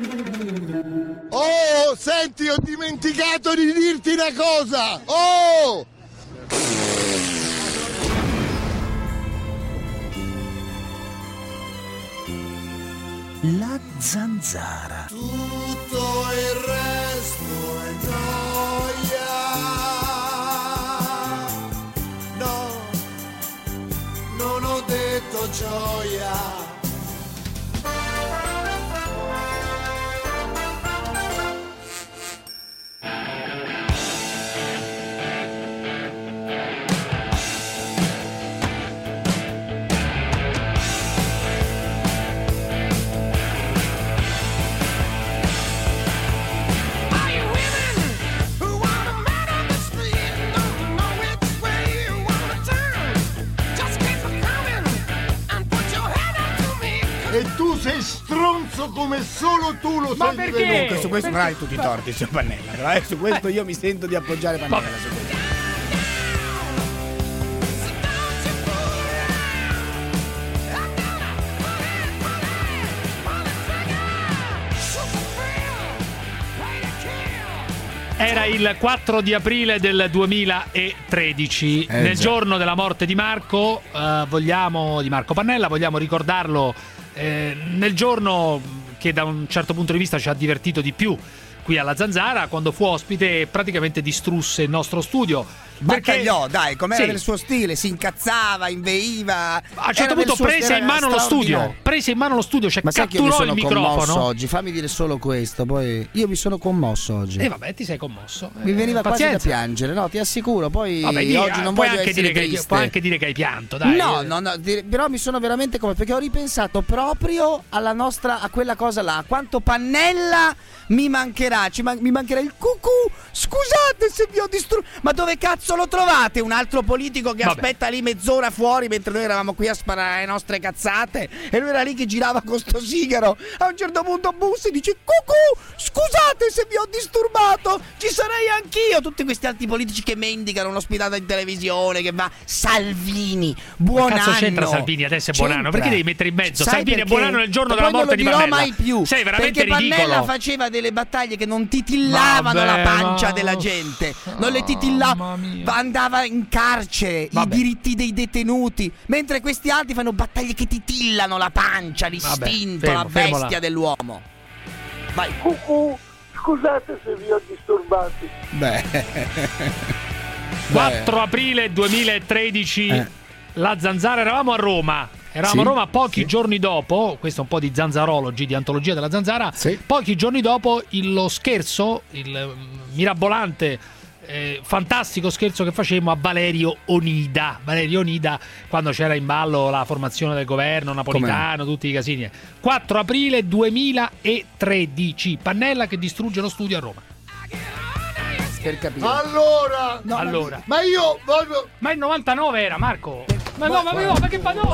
Oh, senti, ho dimenticato di dirti una cosa. Oh! La zanzara. Tutto il resto è gioia. No, non ho detto gioia. E tu sei stronzo come solo tu lo sei perché? divenuto. Su questo non hai tutti i torti, signor Pannella, però su questo io mi sento di appoggiare Pannella. Su questo. Era il 4 di aprile del 2013, nel giorno della morte di Marco, di Marco Pannella, vogliamo ricordarlo nel giorno che da un certo punto di vista ci ha divertito di più qui alla Zanzara, quando fu ospite e praticamente distrusse il nostro studio. Battagliò, dai, com'era sì, nel suo stile, si incazzava, inveiva. A un certo punto prese in mano lo studio, cioè ma sai che io mi catturò il sono microfono. commosso oggi, fammi dire solo questo, poi io mi sono commosso oggi. E vabbè, ti sei commosso. Mi veniva pazienza. quasi da piangere, no, ti assicuro, poi vabbè, oggi non voglio essere triste. Puoi anche dire che hai pianto, dai. No, però mi sono veramente commosso perché ho ripensato proprio a quella cosa là, a quanto Pannella mi mancherà, mi mancherà il cucù. Scusate se vi ho distrutto, ma dove cazzo lo trovate? Un altro politico che aspetta lì mezz'ora fuori mentre noi eravamo qui a sparare le nostre cazzate e lui era lì che girava con sto sigaro. A un certo punto bussa e dice: cucù, scusate se vi ho disturbato, ci sarei anch'io. Tutti questi altri politici che mendicano un'ospitata in televisione, che va Salvini, buon cazzo anno. c'entra Salvini adesso è buon anno? Perché devi mettere in mezzo Sai Salvini perché? è buon anno nel giorno Poi della morte di Pannella? Non lo dirò mai più. Sei veramente perché ridicolo. Pannella faceva delle battaglie che non titillavano la pancia della gente, non le titillava, andava in carcere, i diritti dei detenuti, mentre questi altri fanno battaglie che titillano la pancia, l'istinto, la bestia dell'uomo. Vai. Cucù, scusate se vi ho disturbati. 4 aprile 2013, la Zanzara, eravamo a Roma. Eravamo a Roma pochi giorni dopo, questo è un po' di zanzarologi, di antologia della Zanzara, pochi giorni dopo lo scherzo, il mirabolante, fantastico scherzo che facemmo a Valerio Onida, quando c'era in ballo la formazione del governo napolitano, tutti i casini. 4 aprile 2013, Pannella che distrugge lo studio a Roma. Per capire. Allora, ma io voglio. Ma il 99 era, Marco. Ma che fa no?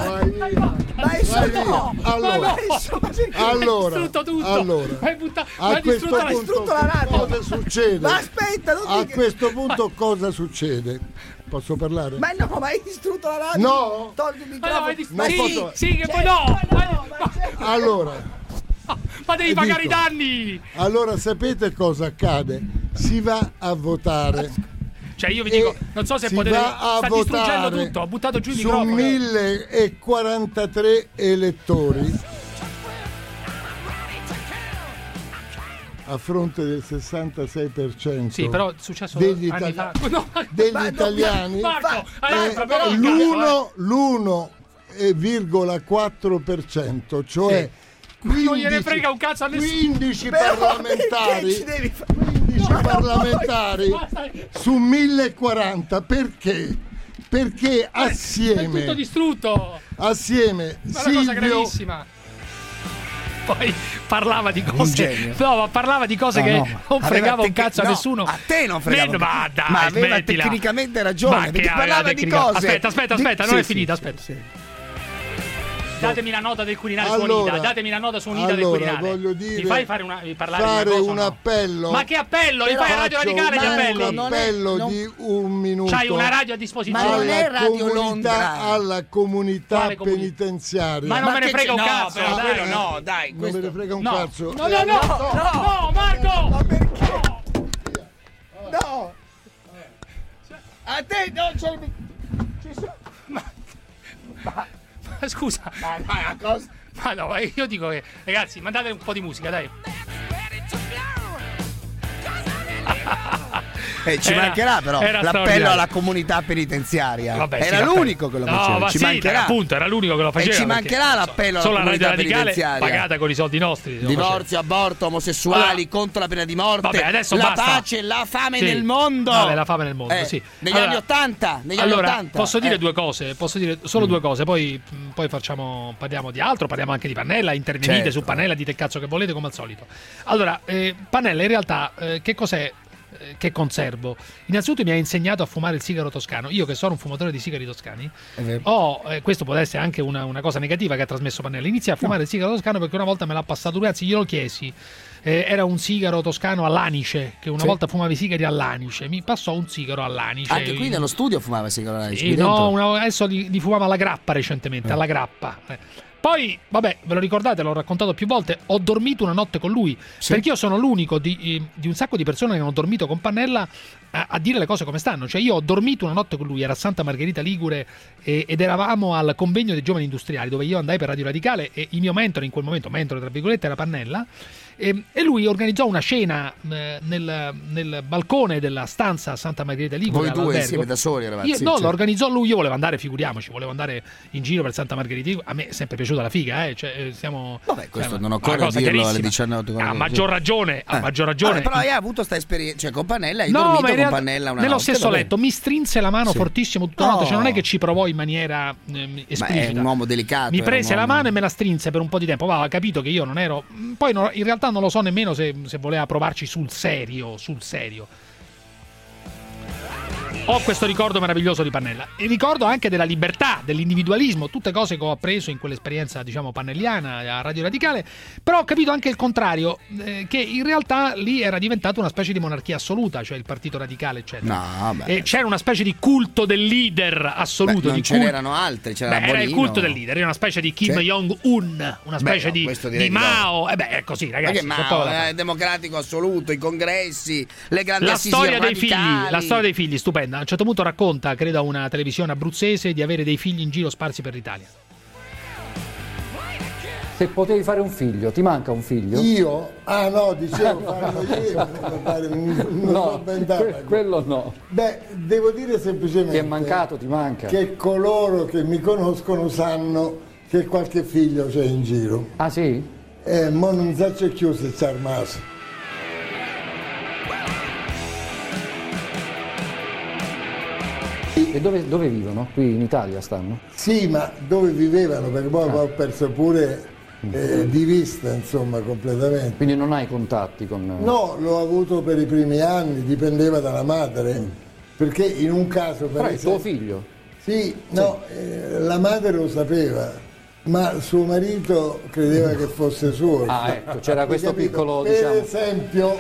Allora, distrutto tutto. Allora, hai distrutto la radio. Cosa succede? Ma aspetta, a questo punto cosa succede? Posso parlare? Ma no, ma hai distrutto la radio? No. Togli il microfono. Sì, che poi no. Allora. Ma devi pagare i danni. Allora sapete cosa accade? Si va a votare. Cioè io vi dico, non so se potete, sta distruggendo tutto, ho buttato giù il microfono. Su 1043 elettori a fronte del 66%. Sì, però è successo degli italiani, l'1,4%, cioè 15, non gliene frega un cazzo a nessuno. 15 parlamentari su 1040. Perché? Perché assieme è tutto distrutto. Assieme ma è una cosa gravissima. Poi parlava di cose, che non fregava un cazzo a nessuno. A te non fregava. Ma dai, ma aveva smettila. Tecnicamente ragione, perché parlava di cose. Aspetta, non è finita, aspetta. datemi la nota del Quirinale su Onida. Datemi la nota su Onida del Quirinale. Voglio dire, mi fai parlare un appello. Ma che appello? Li fai a Radio Radicale gli appelli? Un appello di un minuto. C'hai una radio a disposizione. Ma non è Radio Londra. Alla comunità penitenziaria. Ma non me ne frega un cazzo. No, dai. Non me ne frega un cazzo. No, Marco! Ma perché? No! A te non c'è Ma scusa. Ma no, io dico che ragazzi, mandate un po' di musica, dai. Ci mancherà però l'appello alla comunità penitenziaria. Vabbè, era l'unico che lo faceva. No, ci mancherà. Appunto, era l'unico che lo faceva. E ci mancherà l'appello alla comunità penitenziaria. Pagata con i soldi nostri. Divorzio, aborto, omosessuali, contro la pena di morte. Vabbè, adesso la basta. Pace, la fame nel mondo. Vabbè, la fame nel mondo, sì. Negli anni 80. Posso dire due cose. Posso dire solo due cose. Poi parliamo di altro. Parliamo anche di Pannella. Intervenite su Pannella, dite il cazzo che volete, come al solito. Allora, Pannella in realtà che cos'è che conservo? Innanzitutto mi ha insegnato a fumare il sigaro toscano. Io che sono un fumatore di sigari toscani questo può essere anche una cosa negativa che ha trasmesso Pannella. Iniziai a fumare il sigaro toscano perché una volta me l'ha passato lui, anzi glielo chiesi. Era un sigaro toscano all'anice, che una volta fumava i sigari all'anice, mi passò un sigaro all'anice. Anche qui nello studio fumava il sigaro all'anice? Sì, no, adesso li fumava alla grappa recentemente, alla grappa. Poi, vabbè, ve lo ricordate, l'ho raccontato più volte, ho dormito una notte con lui, perché io sono l'unico di un sacco di persone che hanno dormito con Pannella a dire le cose come stanno. Cioè io ho dormito una notte con lui, era a Santa Margherita Ligure ed eravamo al convegno dei giovani industriali dove io andai per Radio Radicale e il mio mentore in quel momento, mentore tra virgolette, era Pannella. E lui organizzò una cena nel balcone della stanza a Santa Margherita Ligure. Voi due insieme da soli eravate? No, lo organizzò lui, io volevo andare, figuriamoci, volevo andare in giro per Santa Margherita Ligure. A me è sempre piaciuta la figa, cioè siamo. Vabbè, questo non occorre dirlo alle 19. A maggior ragione. Però hai avuto sta esperienza, cioè con Pannella hai dormito con Pannella una nello notte, stesso letto, mi strinse la mano fortissimo tutta la notte, cioè non è che ci provò in maniera esplicita. Ma è un uomo delicato. Mi prese la mano e me la strinse per un po' di tempo. Aveva capito che io non ero. Poi in realtà non lo so nemmeno se voleva provarci sul serio. Ho questo ricordo meraviglioso di Pannella. Il ricordo anche della libertà, dell'individualismo, tutte cose che ho appreso in quell'esperienza, diciamo, pannelliana a Radio Radicale. Però ho capito anche il contrario, che in realtà lì era diventata una specie di monarchia assoluta, cioè il Partito Radicale, eccetera. E c'era una specie di culto del leader assoluto. Non ce n'erano altri, c'era era il culto del leader, era una specie di Kim Jong-un, una specie di Mao. È così, ragazzi. Perché Mao è democratico assoluto, i congressi, le grandissime la storia dei figli, stupenda. A un certo punto racconta, credo a una televisione abruzzese, di avere dei figli in giro sparsi per l'Italia. Se potevi fare un figlio, ti manca un figlio? Io? Ah no, dicevo farlo io. Quello no. Beh, devo dire semplicemente. Ti è mancato, ti manca. Che coloro che mi conoscono sanno che qualche figlio c'è in giro. Ah sì? Ma non so c'è chiuso c'è armato. E dove vivono? Qui in Italia stanno? Sì, ma dove vivevano? Perché poi ho perso pure di vista, insomma, completamente. Quindi non hai contatti con. No, l'ho avuto per i primi anni, dipendeva dalla madre. Perché in un caso per Però è tuo figlio? Sì, no, la madre lo sapeva, ma suo marito credeva che fosse suo. Ah, ecco, c'era questo piccolo, per diciamo. esempio.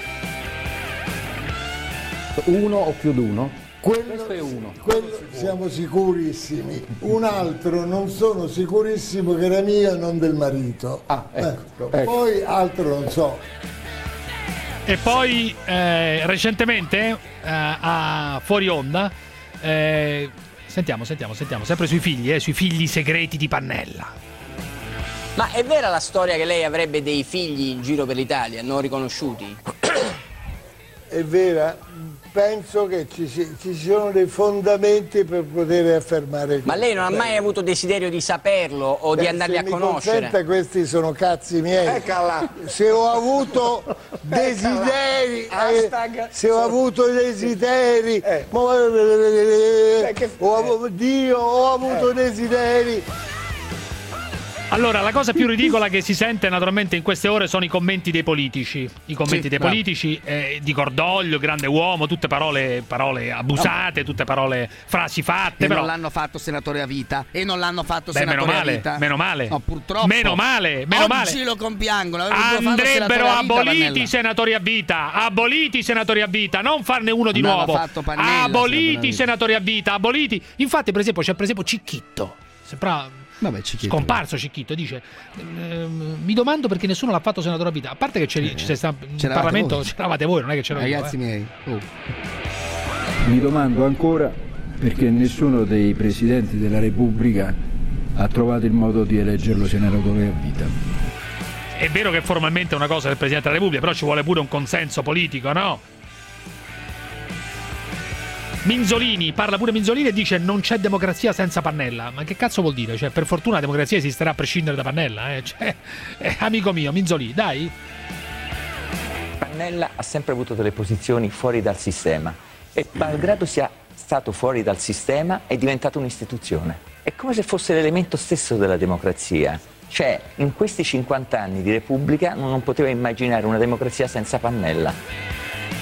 Uno o più di uno? Quello siamo sicurissimi. Un altro non sono sicurissimo che era mio e non del marito. Ecco. Poi altro non so. E poi recentemente a Fuori Onda sentiamo sempre sui figli segreti di Pannella. Ma è vera la storia che lei avrebbe dei figli in giro per l'Italia non riconosciuti? È vera? Penso che ci sono dei fondamenti per poter affermare questo. Ma lei non ha mai avuto desiderio di saperlo o di andarli a conoscere? Consenta, questi sono cazzi miei. Eccola. Se ho avuto desideri, ho avuto desideri. Allora, la cosa più ridicola che si sente naturalmente in queste ore sono i commenti dei politici. I commenti dei politici di Cordoglio, grande uomo, tutte parole abusate, tutte parole, frasi fatte. E però non l'hanno fatto senatore a vita. E non l'hanno fatto senatore a vita. Meno male. No, purtroppo. Meno male. Oggi lo compiangono. Andrebbero aboliti i senatori a vita. Aboliti i senatori a vita. Non farne uno di nuovo. Aboliti i senatori a vita. Aboliti. Infatti, per esempio, c'è Cicchitto. Sembra... Cicchitto. Scomparso Cicchitto, dice mi domando perché nessuno l'ha fatto senatore a vita. A parte che in Parlamento c'eravate voi, non è che c'ero ragazzi miei. Mi domando ancora perché nessuno dei presidenti della Repubblica ha trovato il modo di eleggerlo senatore a vita. È vero che formalmente è una cosa del Presidente della Repubblica, però ci vuole pure un consenso politico, no? Minzolini, parla pure Minzolini e dice non c'è democrazia senza Pannella. Ma che cazzo vuol dire? Cioè, per fortuna la democrazia esisterà a prescindere da Pannella, Cioè, amico mio, Minzolini, dai. Pannella ha sempre avuto delle posizioni fuori dal sistema e malgrado sia stato fuori dal sistema è diventato un'istituzione. È come se fosse l'elemento stesso della democrazia. Cioè, in questi 50 anni di Repubblica non poteva immaginare una democrazia senza Pannella.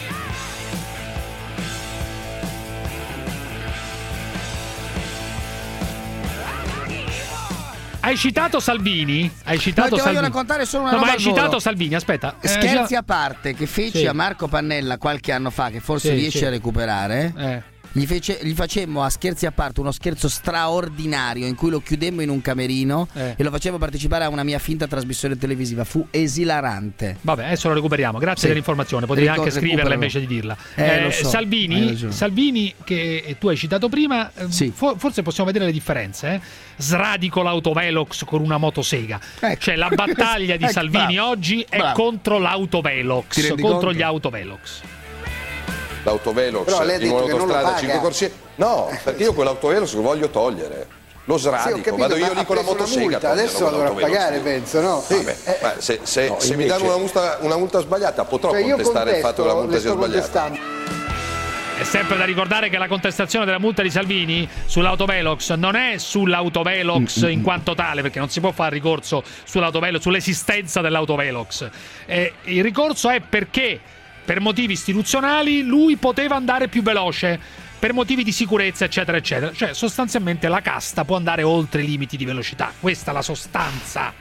Hai citato Salvini? Ti voglio raccontare solo una roba. Ma hai citato Salvini, aspetta. Scherzi a parte, che feci a Marco Pannella qualche anno fa, che forse riesci a recuperare. Gli facemmo a scherzi a parte uno scherzo straordinario in cui lo chiudemmo in un camerino e lo facevo partecipare a una mia finta trasmissione televisiva. Fu esilarante. Vabbè, adesso lo recuperiamo. Grazie dell'informazione. Potevi anche scriverla invece di dirla. Lo so. Salvini, che tu hai citato prima, forse possiamo vedere le differenze. Sradico l'autovelox con una motosega. Cioè la battaglia di Salvini oggi è contro l'autovelox, contro gli autovelox. L'autovelox in un'autostrada 5 corsie. No, perché io quell'autovelox lo voglio togliere. Lo sradico, vado io lì con la motosega. Adesso la dovrà pagare, penso, no? Se mi danno una multa sbagliata, potrò contestare il fatto che la multa sia sbagliata. È sempre da ricordare che la contestazione della multa di Salvini sull'autovelox non è sull'autovelox in quanto tale, perché non si può fare ricorso sull'autovelox, sull'esistenza dell'autovelox. Il ricorso è perché per motivi istituzionali lui poteva andare più veloce, per motivi di sicurezza eccetera eccetera. Cioè sostanzialmente la casta può andare oltre i limiti di velocità. Questa è la sostanza.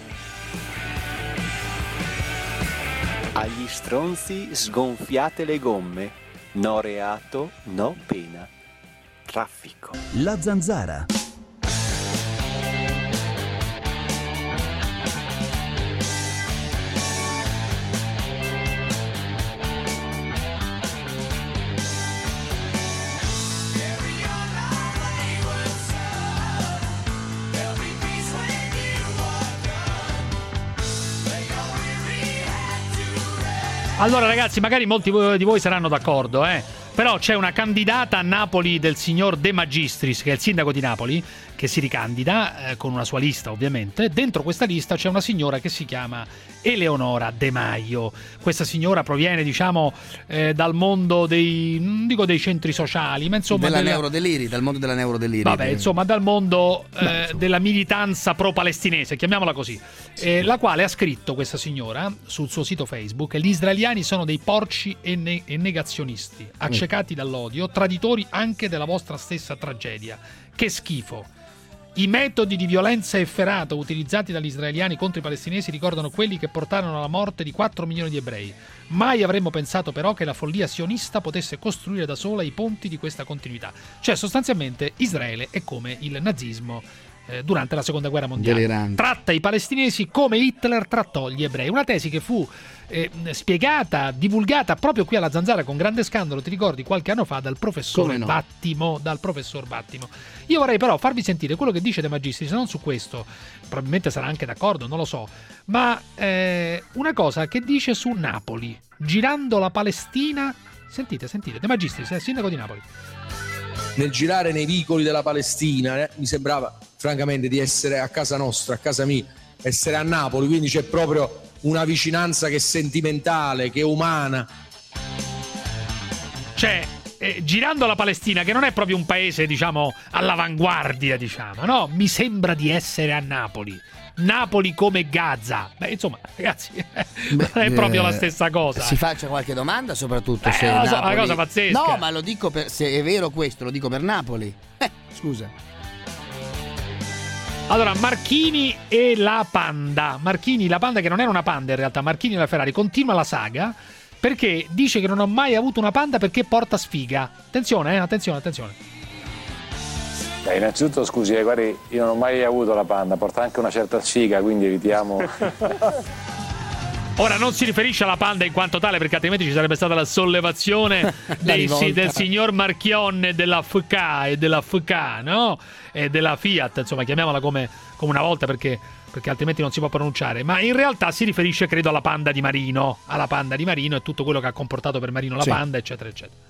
Agli stronzi sgonfiate le gomme. No reato, no pena. Traffico. La Zanzara. Allora ragazzi, magari molti di voi saranno d'accordo, però c'è una candidata a Napoli del signor De Magistris, che è il sindaco di Napoli, che si ricandida con una sua lista ovviamente. Dentro questa lista c'è una signora che si chiama Eleonora De Maio. Questa signora proviene dal mondo non dico dei centri sociali, ma insomma dal mondo della neurodeliri. Vabbè, insomma dal mondo della militanza pro-palestinese, chiamiamola così, la quale ha scritto, questa signora, sul suo sito Facebook: gli israeliani sono dei porci e negazionisti, accecati dall'odio, traditori anche della vostra stessa tragedia. Che schifo. I metodi di violenza efferata utilizzati dagli israeliani contro i palestinesi ricordano quelli che portarono alla morte di 4 milioni di ebrei. Mai avremmo pensato però che la follia sionista potesse costruire da sola i ponti di questa continuità. Cioè sostanzialmente Israele è come il nazismo durante la seconda guerra mondiale. Delirante. Tratta i palestinesi come Hitler trattò gli ebrei. Una tesi che fu spiegata, divulgata proprio qui alla Zanzara con grande scandalo, ti ricordi, qualche anno fa dal professor Battimo. Io vorrei però farvi sentire quello che dice De Magistris, non su questo, probabilmente sarà anche d'accordo, non lo so, ma una cosa che dice su Napoli, girando la Palestina. Sentite, De Magistris, sindaco di Napoli. Nel girare nei vicoli della Palestina mi sembrava francamente di essere a casa nostra, a casa mia, essere a Napoli, quindi c'è proprio una vicinanza che è sentimentale, che è umana. Cioè, girando la Palestina, che non è proprio un paese, all'avanguardia, no? Mi sembra di essere a Napoli. Napoli come Gaza. Beh, insomma, ragazzi, non è proprio la stessa cosa. Si faccia qualche domanda, soprattutto se Napoli... Napoli... una cosa pazzesca. No, ma lo dico se è vero questo, lo dico per Napoli. Scusa. Allora, Marchini e la Panda. Marchini, la Panda, che non era una Panda in realtà, Marchini e la Ferrari, continua la saga perché dice che non ho mai avuto una Panda perché porta sfiga. Attenzione, attenzione. Beh, innanzitutto scusi, guardi, io non ho mai avuto la Panda, porta anche una certa sfiga, quindi evitiamo. Ora non si riferisce alla Panda in quanto tale, perché altrimenti ci sarebbe stata la sollevazione del signor Marchionne della FK e della FK, no? E della Fiat, insomma, chiamiamola come una volta perché altrimenti non si può pronunciare. Ma in realtà si riferisce, credo, alla Panda di Marino. Alla Panda di Marino e tutto quello che ha comportato per Marino la Panda, eccetera, eccetera.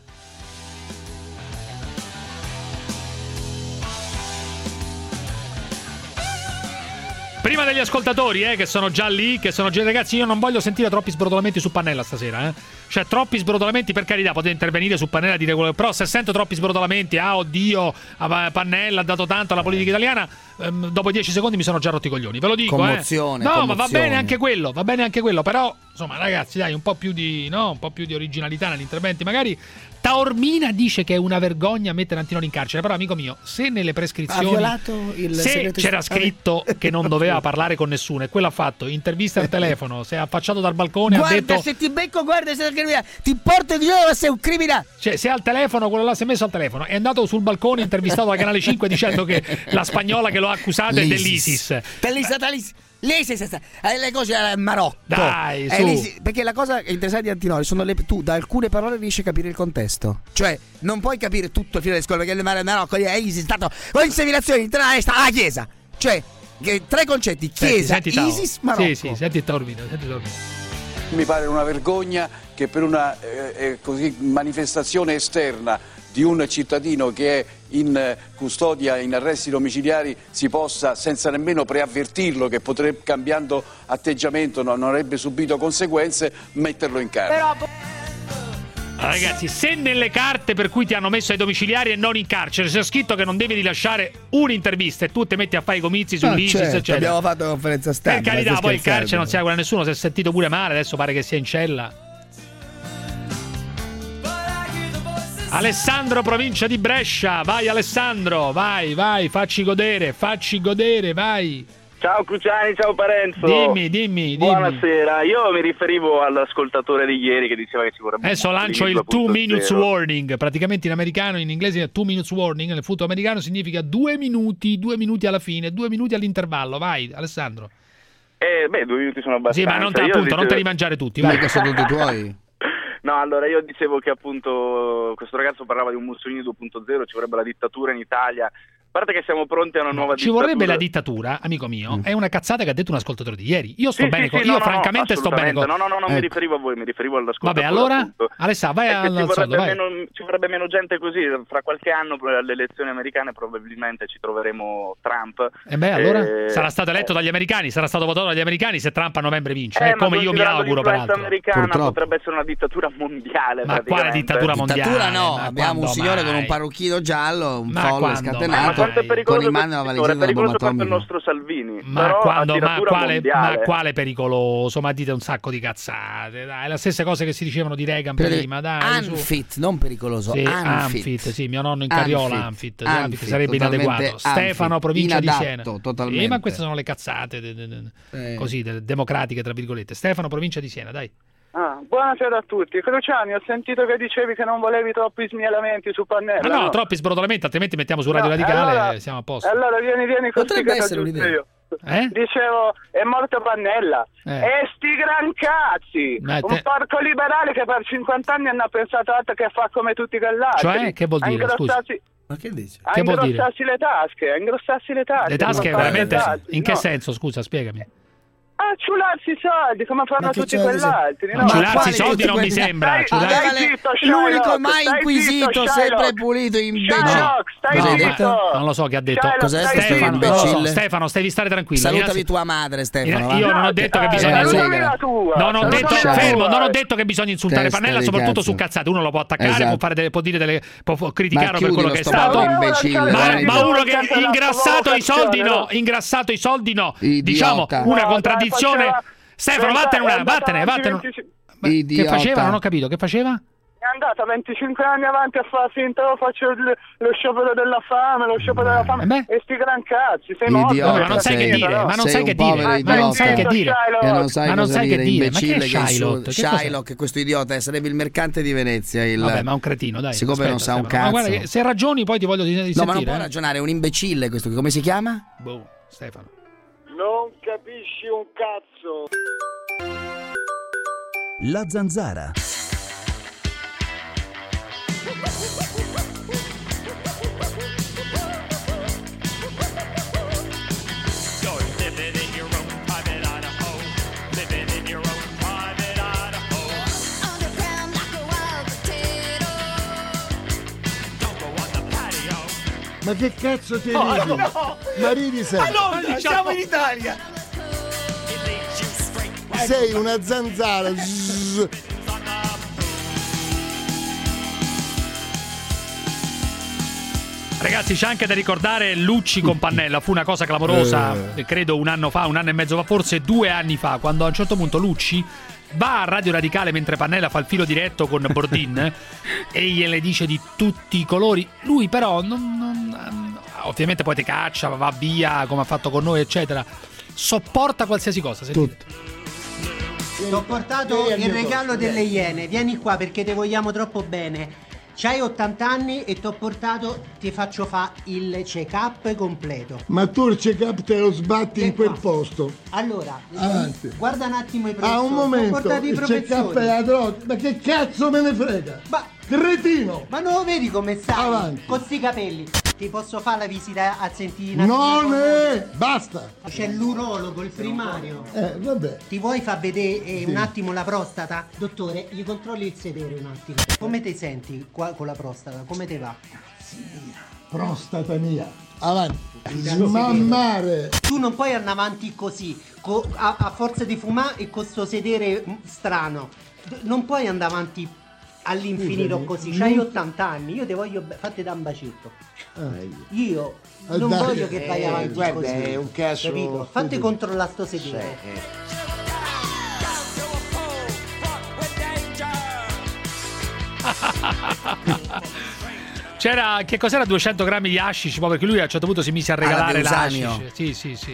Prima degli ascoltatori che sono già lì, ragazzi, io non voglio sentire troppi sbrodolamenti su Pannella stasera, Cioè troppi sbrodolamenti, per carità, potete intervenire su Pannella e dire quello, però se sento troppi sbrodolamenti, oddio, Pannella ha dato tanto alla politica italiana, dopo 10 secondi mi sono già rotti i coglioni, ve lo dico. Commozione, no, commozione. Ma va bene anche quello, però insomma, ragazzi, dai, un po' più di originalità negli interventi. Magari Taormina dice che è una vergogna mettere Antinori in carcere, però amico mio, se nelle prescrizioni ha violato il se c'era scritto che non doveva parlare con nessuno e quello ha fatto, intervista al telefono, si è affacciato dal balcone, guarda, ha detto se ti becco, guarda, ti porto di nuovo, sei un criminale. Cioè, se al telefono, quello là si è messo al telefono, è andato sul balcone intervistato da Canale 5 dicendo che la spagnola che lo ha accusato è dell'ISIS. L'ISIS, le cose al Marocco. Dai, su. Perché la cosa interessante di Antinori sono tu da alcune parole riesci a capire il contesto. Cioè, non puoi capire tutto il filo delle scuole, perché il Marocco è ISIS, stato con inseminazioni internazionali alla Chiesa. Cioè, tre concetti: Chiesa, ISIS, Marocco. Sì, senti Taormina. Mi pare una vergogna che per una così manifestazione esterna di un cittadino che è in custodia, in arresti domiciliari, si possa, senza nemmeno preavvertirlo che potrebbe, cambiando atteggiamento non avrebbe subito conseguenze, metterlo in carcere. Ragazzi, se nelle carte per cui ti hanno messo ai domiciliari e non in carcere c'è scritto che non devi rilasciare un'intervista e tu ti metti a fare i comizi sull'ISIS, eccetera. Abbiamo fatto conferenza stampa. Per carità, poi il carcere non si augura a nessuno, si è sentito pure male, adesso pare che sia in cella. Alessandro, provincia di Brescia, vai Alessandro, vai, facci godere, vai. Ciao Cruciani, ciao Parenzo. Dimmi. Buonasera, io mi riferivo all'ascoltatore di ieri che diceva che ci vorrebbe... Adesso lancio il 2 minutes warning, praticamente in americano, in inglese è 2 minutes warning, nel futuro americano significa 2 minuti alla fine, 2 minuti all'intervallo, vai Alessandro. 2 minuti sono abbastanza. Sì, ma non te li mangiare tutti, vai. Che sono tutti tuoi. No, allora io dicevo che appunto questo ragazzo parlava di un Mussolini 2.0, ci vorrebbe la dittatura in Italia. A parte che siamo pronti a una nuova dittatura. Ci vorrebbe la dittatura, amico mio. È una cazzata che ha detto un ascoltatore di ieri. Io sto bene con... Io francamente sto bene con... No, mi riferivo a voi, mi riferivo all'ascoltatore. Vabbè, allora, Alessà, vai al soldo, vai. Ci vorrebbe meno gente così. Fra qualche anno alle elezioni americane probabilmente ci troveremo Trump. Allora sarà stato eletto dagli americani, sarà stato votato dagli americani se Trump a novembre vince. Come io mi auguro, peraltro. Americana potrebbe essere una dittatura mondiale. Ma quale dittatura mondiale? Dittatura no, abbiamo un signore con un parrucchino giallo, un folle scatenato, con in mano la valigia della bomba atomica. Il nostro Salvini. Ma quale pericoloso? Ma dite un sacco di cazzate, dai, le stesse cose che si dicevano di Reagan prima, dai. Unfit, non pericoloso. Sì, Unfit, sì, mio nonno in carriola, Unfit sarebbe inadeguato. Stefano, provincia di Siena. Totalmente. Ma queste sono le cazzate così, democratiche, tra virgolette. Stefano, provincia di Siena, dai. Buonasera a tutti. Cruciani, ho sentito che dicevi che non volevi troppi smialamenti su Pannella. No, troppi sbrodolamenti, altrimenti mettiamo su Radio Radicale e siamo a posto. Allora vieni così che ti aggiungo io. Dicevo, è morto Pannella. E sti gran cazzi! Un porco liberale che per 50 anni hanno pensato altro che fa come tutti i gallati. Cioè, che vuol dire? Scusa. Ma che dici? A ingrossarsi le tasche, Le tasche veramente? In che senso? Scusa, spiegami. a ciularsi i soldi come fanno tutti quell'altri, no? Ciularsi i soldi non mi sembra. L'unico mai inquisito, sempre pulito, imbecille. Non lo so che ha detto. Cos'è Stefano, devi stare tranquillo. Salutami tua madre, Stefano. Io non ho detto che bisogna non ho detto che bisogna insultare Pannella, soprattutto su cazzate. Uno lo può attaccare, può criticarlo per quello che è stato. Ma uno che ingrassato i soldi no. Diciamo una contraddizione. Stefano, vattene. Che faceva? Non ho capito, che faceva? È andata 25 anni avanti a fare finta, faccio lo sciopero della fame, e sti gran cazzi, sei morto. Ma non sai che dire, ma non sai che dire. Ma non sai che dire, imbecille. Shylock, questo idiota, sarebbe il mercante di Venezia. Vabbè, ma è un cretino, dai. Siccome non sa un cazzo. Ma guarda, se ragioni poi ti voglio sentire. No, ma non può ragionare, è un imbecille questo, come si chiama? Stefano. Non capisci un cazzo. La Zanzara. Ma che cazzo ti ridi? No. Ma ridi sempre. Ma no, siamo in Italia. Sei una zanzara. Ragazzi, c'è anche da ricordare Lucci con Pannella. Fu una cosa clamorosa, credo un anno e mezzo fa, forse 2 anni fa, quando a un certo punto Lucci va a Radio Radicale mentre Pannella fa il filo diretto con Bordin e gliele dice di tutti i colori. Lui però ovviamente poi ti caccia, va via come ha fatto con noi, eccetera. Sopporta qualsiasi cosa. Tutto. Ti ho portato il regalo delle Iene. Vieni qua perché te vogliamo troppo bene. C'hai 80 anni e ti faccio fare il check-up completo. Ma tu il check-up te lo sbatti in quel posto. Allora, avanti. Guarda un attimo i professori. Un momento, il check-up è la droga. Ma che cazzo me ne frega? Ma cretino! Ma non lo vedi come stai? Avanti. Con sti capelli. Ti posso fare la visita a sentire? Basta! C'è l'urologo, il primario. Vabbè. Ti vuoi far vedere un attimo la prostata? Dottore, gli controlli il sedere un attimo. Come ti senti qua con la prostata? Come te va? Prostata mia. Avanti. Smammare. Tu non puoi andare avanti così, a forza di fumare e con sto sedere strano. Non puoi andare avanti all'infinito così. C'hai 80 anni, io ti voglio fatti da un bacetto. Io non voglio che vai avanti guarda, così. È un caso, capito? Fatti controllare sto sedere. C'era, che cos'era 200 grammi di hashish? Perché lui a un certo punto si mise a regalare l'hashish. Sì.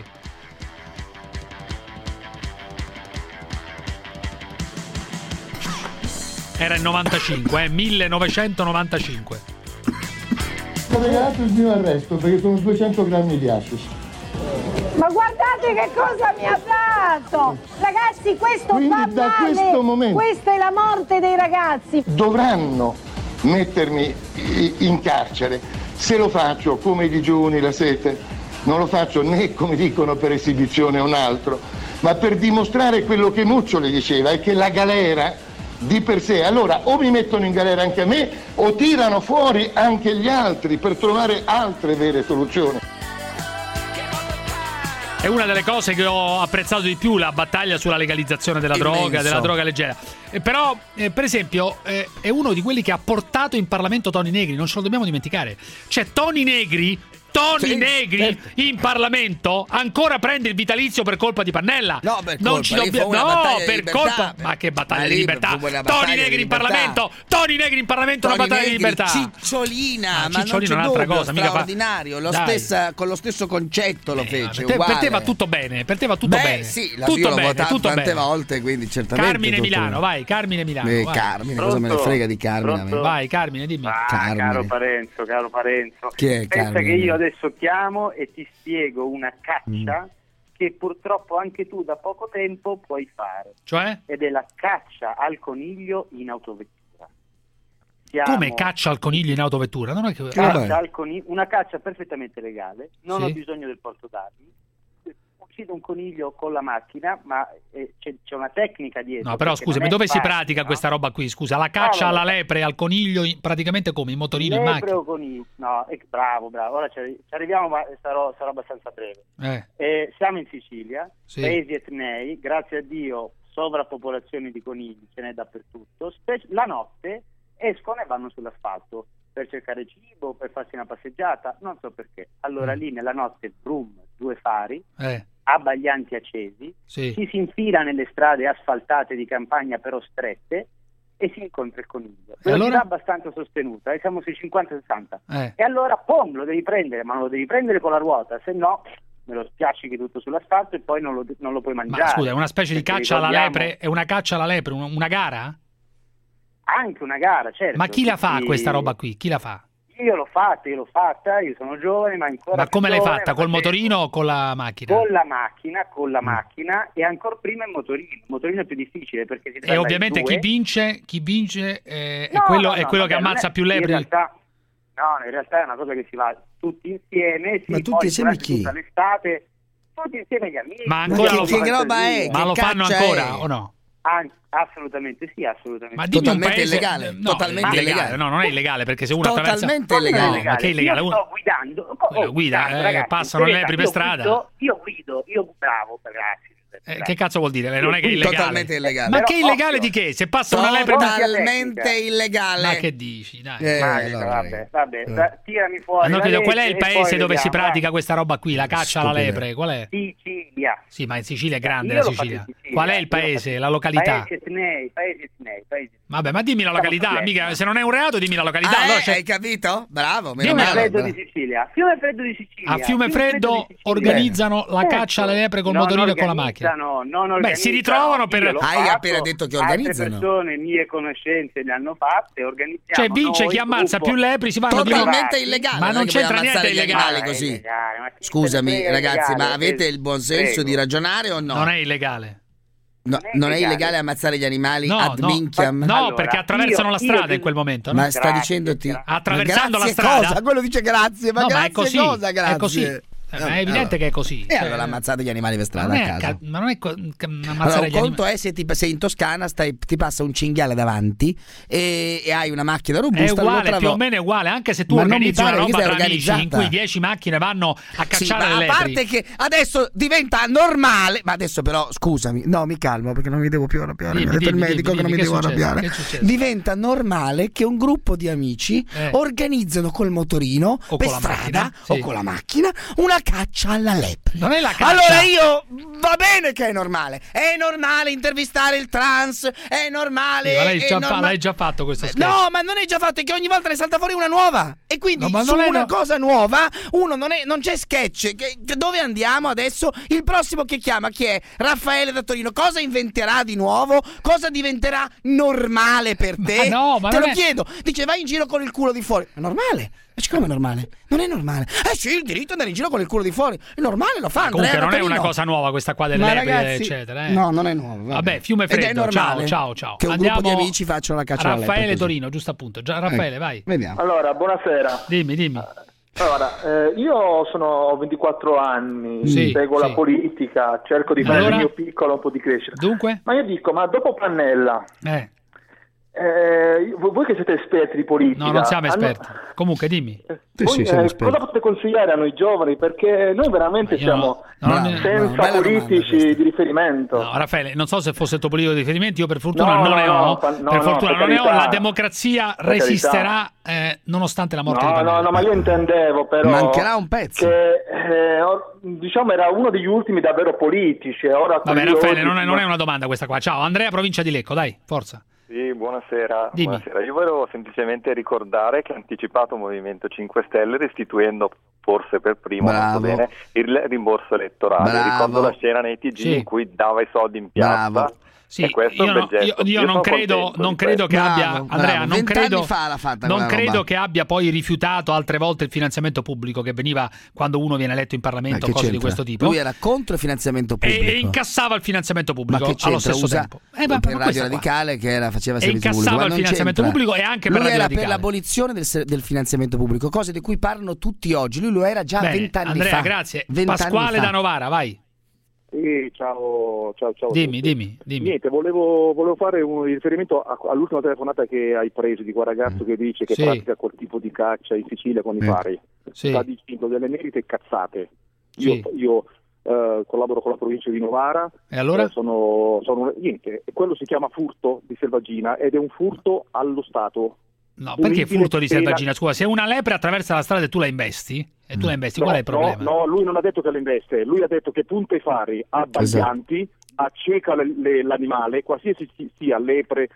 Era il 95, 1995. Ho regalato il mio arresto perché sono 200 grammi di hashish. Ma guardate che cosa mi ha dato! Ragazzi, questo quindi fa da male! Questo momento questa è la morte dei ragazzi! Dovranno mettermi in carcere se lo faccio come i digiuni, la sete. Non lo faccio né, come dicono, per esibizione o un altro, ma per dimostrare quello che Muccio le diceva, è che la galera di per sé, allora o mi mettono in galera anche a me o tirano fuori anche gli altri per trovare altre vere soluzioni. È una delle cose che ho apprezzato di più, la battaglia sulla legalizzazione della droga, della droga leggera. Però, per esempio, è uno di quelli che ha portato in Parlamento Toni Negri, non ce lo dobbiamo dimenticare. Cioè, Toni Negri in Parlamento ancora prende il vitalizio per colpa di Pannella. No, per non colpa, ci dobbiamo. No, per colpa. Ma che battaglia di libertà? Toni Negri in Parlamento. Toni Negri in Parlamento, una battaglia di libertà. Ciccioline, ma Cicciolina è un'altra cosa, mica straordinario. Con lo stesso concetto lo fece. Per te va tutto bene. Per te va tutto bene. Sì, io l'ho votato tante volte, quindi certamente. Carmine Milano, vai. Carmine Milano. Carmine, cosa me ne frega di Carmine? Vai, Carmine, dimmi. Caro Parenzo. Chi è Pensa Carmine? che io adesso chiamo e ti spiego una caccia che purtroppo anche tu da poco tempo puoi fare. Cioè? Ed è la caccia al coniglio in autovettura. Come caccia al coniglio in autovettura? Non è che... Una caccia perfettamente legale, non ho bisogno del porto d'armi. uccido un coniglio con la macchina, ma c'è una tecnica dietro. No, però scusami, dove si pratica questa roba qui? Scusa, la caccia alla lepre e al coniglio praticamente come? In motorino, in macchina? O coniglio? No, bravo. Ora ci arriviamo, ma sarò abbastanza breve. Siamo in Sicilia, sì. Paesi etnei, grazie a Dio, sovrappopolazione di conigli, ce n'è dappertutto. La notte escono e vanno sull'asfalto per cercare cibo, per farsi una passeggiata, non so perché. Allora lì nella notte, brum, 2 fari, abbaglianti accesi, sì. Ci si infila nelle strade asfaltate di campagna però strette e si incontra il coniglio. Velocità abbastanza sostenuta, siamo sui 50-60. E allora, lo devi prendere, ma lo devi prendere con la ruota, se no me lo spiaccichi tutto sull'asfalto e poi non lo puoi mangiare. Ma scusa, è una specie di caccia alla lepre, è una caccia alla lepre, una gara? Anche una gara, certo. Ma chi la fa questa roba qui? Chi la fa? Io l'ho fatta, io sono giovane, ma ancora. Ma come l'hai fatta? Col motorino o con la macchina? Con la macchina e ancora prima il motorino. Il motorino è più difficile perché si e ovviamente chi vince è quello che ammazza più lepri. In realtà è una cosa che si va tutti insieme. Ma tutti insieme chi? Tutta l'estate, tutti insieme gli amici. Ma ancora lo fanno ancora o no? Assolutamente sì, assolutamente. Ma totalmente illegale. No, totalmente illegale. No, non è illegale perché se uno totalmente illegale. Ma che è illegale? Io sto guidando. Ragazzi, passano le lepri per strada. Io guido, bravo, ragazzi. Che cazzo vuol dire? Non è che è illegale. Totalmente illegale. Ma che illegale di che? Se passa una lepre totalmente illegale. Ma che dici? Dai. Vabbè, tirami fuori. Qual è il paese dove si pratica questa roba qui? La caccia alla lepre? Qual è? Sicilia. Sì, ma in Sicilia è grande la Sicilia. Qual è il paese? La località? Paesi etnei. Vabbè, ma dimmi la località, mica se non è un reato dimmi la località. Hai capito? Bravo. Fiume Freddo di Sicilia. A Fiume Freddo organizzano la caccia alle lepre col motorino e con la macchina. Beh, si ritrovano per. Hai appena detto che organizzano. Altre persone, mie conoscenze, le hanno fatte. Organizziamo. Cioè, vince chi ammazza più lepri, si vanno totalmente illegale. Ma non c'entra niente illegale così. Scusami, ragazzi, ma avete il buon senso di ragionare o no? Non è illegale. No, non è illegale ammazzare gli animali ad minchiam? No, perché attraversano la strada in quel momento. No? Ma sta dicendoti attraversando la strada. Cosa? Quello dice grazie, ma grazie, ma è così, cosa? Grazie. È così. È evidente che è così. E allora ammazzate gli animali per strada a casa. Ma non è ammazzare gli conto è se sei in Toscana, ti passa un cinghiale davanti e hai una macchina robusta. È uguale, più o meno è uguale, anche se tu organizzi una roba tra amici in cui 10 macchine vanno a cacciare le lepri. A parte che adesso diventa normale, ma adesso però scusami, no, mi calmo perché non mi devo più arrabbiare. Mi ha detto il medico che non mi devo arrabbiare. Diventa normale che un gruppo di amici organizzano col motorino per strada o con la macchina una caccia alla lepre. Non è la caccia. Allora va bene che è normale intervistare il trans, è normale. Ma l'hai già fatto questo sketch? No, ma non è già fatto, è che ogni volta ne salta fuori una nuova. E quindi su una cosa nuova non c'è sketch. Dove andiamo adesso? Il prossimo che chiama chi è? Raffaele da Torino. Cosa inventerà di nuovo? Cosa diventerà normale per te? Te lo chiedo. Dice vai in giro con il culo di fuori. È normale. Ma come è normale? Non è normale. Sì, il diritto di andare in giro con il culo di fuori. È normale, lo fa. Comunque non è una cosa nuova questa qua delle lepri, eccetera. No, non è nuova. Vabbè, Fiume Freddo. Ed è normale ciao. Che un gruppo di amici facciano la caccia alla lepre. Raffaele Torino, giusto appunto. Raffaele, vai. Vediamo. Allora, buonasera. Dimmi. Allora, io ho 24 anni, seguo la politica, cerco di fare il mio piccolo un po' di crescere. Dunque? Ma io dico, ma dopo Pannella... voi che siete esperti di politica. No, non siamo esperti. Comunque dimmi. Cosa potete consigliare a noi giovani? Perché noi veramente siamo senza politici di riferimento. No, Raffaele, non so se fosse il tuo politico di riferimento, io per fortuna non ne ho. Per fortuna non ne ho. La democrazia resisterà nonostante la morte di Pannella. No, ma io intendevo però mancherà un pezzo. Che diciamo era uno degli ultimi davvero politici. Ora vabbè, Raffaele, non è una domanda questa qua. Ciao, Andrea, provincia di Lecco, dai, forza. Sì, buonasera. Dimmi. Io volevo semplicemente ricordare che ha anticipato Movimento 5 Stelle restituendo forse per primo molto bene il rimborso elettorale. Ricordo la scena nei TG in cui dava i soldi in piazza. Sì, io non credo che abbia Andrea, non credo che abbia poi rifiutato altre volte il finanziamento pubblico che veniva quando uno viene eletto in Parlamento o cose di questo tipo. Lui era contro il finanziamento pubblico e incassava il finanziamento pubblico allo stesso tempo. Per Radio Radicale che faceva servizio pubblico. Incassava il finanziamento pubblico e anche per Radio Radicale. Lui era per l'abolizione del finanziamento pubblico, cose di cui parlano tutti oggi. Lui lo era già 20 anni fa. Andrea, grazie. Pasquale da Novara, vai. Ciao. Dimmi. Niente, volevo fare un riferimento all'ultima telefonata che hai preso di quel ragazzo che dice che pratica quel tipo di caccia in Sicilia con i fari. Sta dicendo delle merite cazzate. Io collaboro con la provincia di Novara. E allora? Niente, quello si chiama furto di selvaggina ed è un furto allo Stato. No, perché furto di selvaggina? Scusa, se una lepre attraversa la strada e tu la investi? Qual è il problema? No, lui non ha detto che la investe, lui ha detto che punta i fari abbaglianti, acceca l'animale, qualsiasi sia lepre,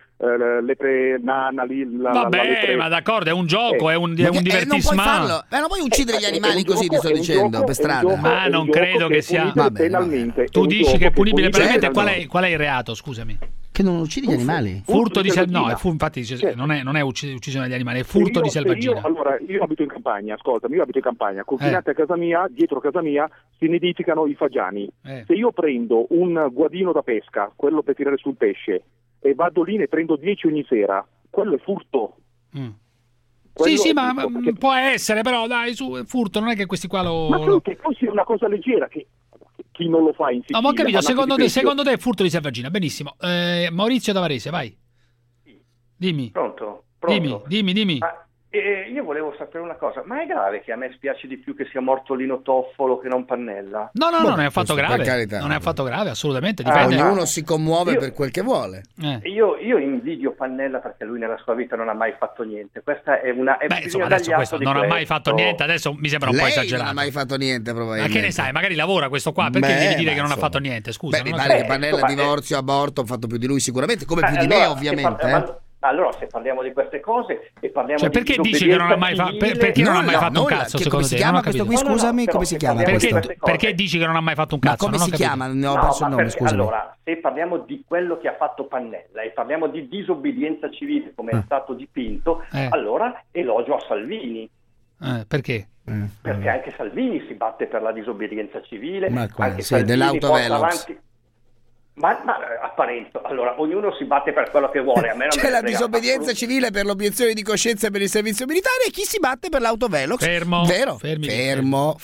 nana, vabbè, ma d'accordo, è un gioco, è un divertissement. Non puoi uccidere gli animali così, ti sto dicendo, per strada. Ma non credo che sia penalmente. Tu dici che è punibile penalmente, qual è il reato, scusami? Che non uccidi gli animali? Furto di selvaggina. No, infatti non è uccisione degli animali, è furto di selvaggina. Io abito in campagna, ascoltami, confinate a casa mia, dietro casa mia, si nidificano i fagiani. Se io prendo un guadino da pesca, quello per tirare sul pesce, e vado lì ne prendo 10 ogni sera, quello è furto. Sì, ma può essere, però dai, furto, non è che questi qua Ma che poi sia una cosa leggera, che chi non lo fa in Sicilia. No, ma ho capito, secondo te è furto di selvaggina, benissimo. Maurizio da Varese, vai. Dimmi. Pronto? Dimmi. Io volevo sapere una cosa, ma è grave che a me spiace di più che sia morto Lino Toffolo che non Pannella? No, non è affatto grave. Non è affatto grave, assolutamente. Dipende. Ognuno si commuove per quel che vuole. Io invidio Pannella perché lui nella sua vita non ha mai fatto niente. Questa è una. Insomma, adesso questo non ha mai fatto niente. Adesso mi sembra un po' esagerato. Non ha mai fatto niente, probabilmente. Ma che ne sai? Magari lavora questo qua. Perché devi dire che non ha fatto niente? Scusa. Mi pare che Pannella, divorzio, aborto, ha fatto più di lui sicuramente, come più di me, ovviamente. Allora, se parliamo di queste cose e parliamo di perché dici che non ha mai perché non ha mai fatto un cazzo, secondo te? Come si chiama questo qui? Scusami, come si chiama? Perché dici che non ha mai fatto un cazzo? Ma come si chiama? Ne ho perso il nome, scusami. Allora, se parliamo di quello che ha fatto Pannella e parliamo di disobbedienza civile come è stato dipinto, allora elogio a Salvini. Perché? Perché anche Salvini si batte per la disobbedienza civile, anche Salvini dell'autovelox. Ma apparentemente, allora ognuno si batte per quello che vuole. A me non c'è la disobbedienza civile per l'obiezione di coscienza per il servizio militare e chi si batte per l'autovelox. Fermo. Fermo.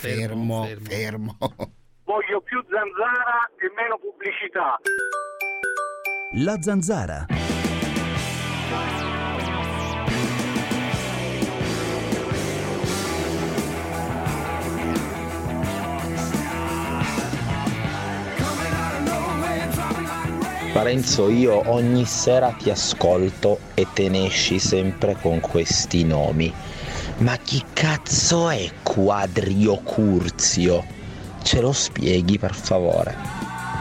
Voglio più zanzara e meno pubblicità. La zanzara. Parenzo, io ogni sera ti ascolto e te ne esci sempre con questi nomi. Ma chi cazzo è Quadrio Curzio? Ce lo spieghi, per favore?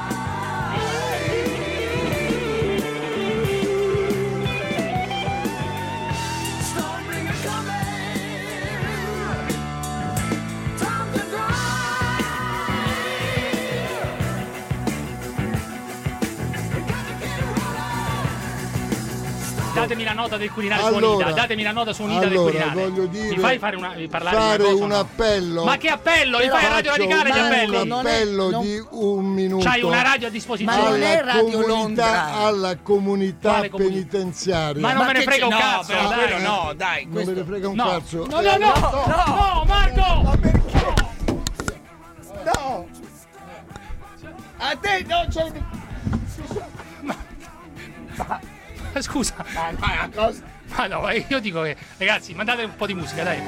Datemi la nota del Quirinale su Unida. Datemi la nota su Unida del Quirinale. Voglio dire, mi fai parlare un appello. Ma che appello? Li fai a Radio Radicale gli appelli? Un appello di un minuto. C'hai una radio a disposizione. Ma non è Radio Londra. Alla comunità penitenziaria. Ma non me ne frega un cazzo. Dai. Non me ne frega un cazzo. No, Marco! Ma perché? No! A te non c'è. Scusa, ma no, io dico che ragazzi, mandate un po' di musica, dai.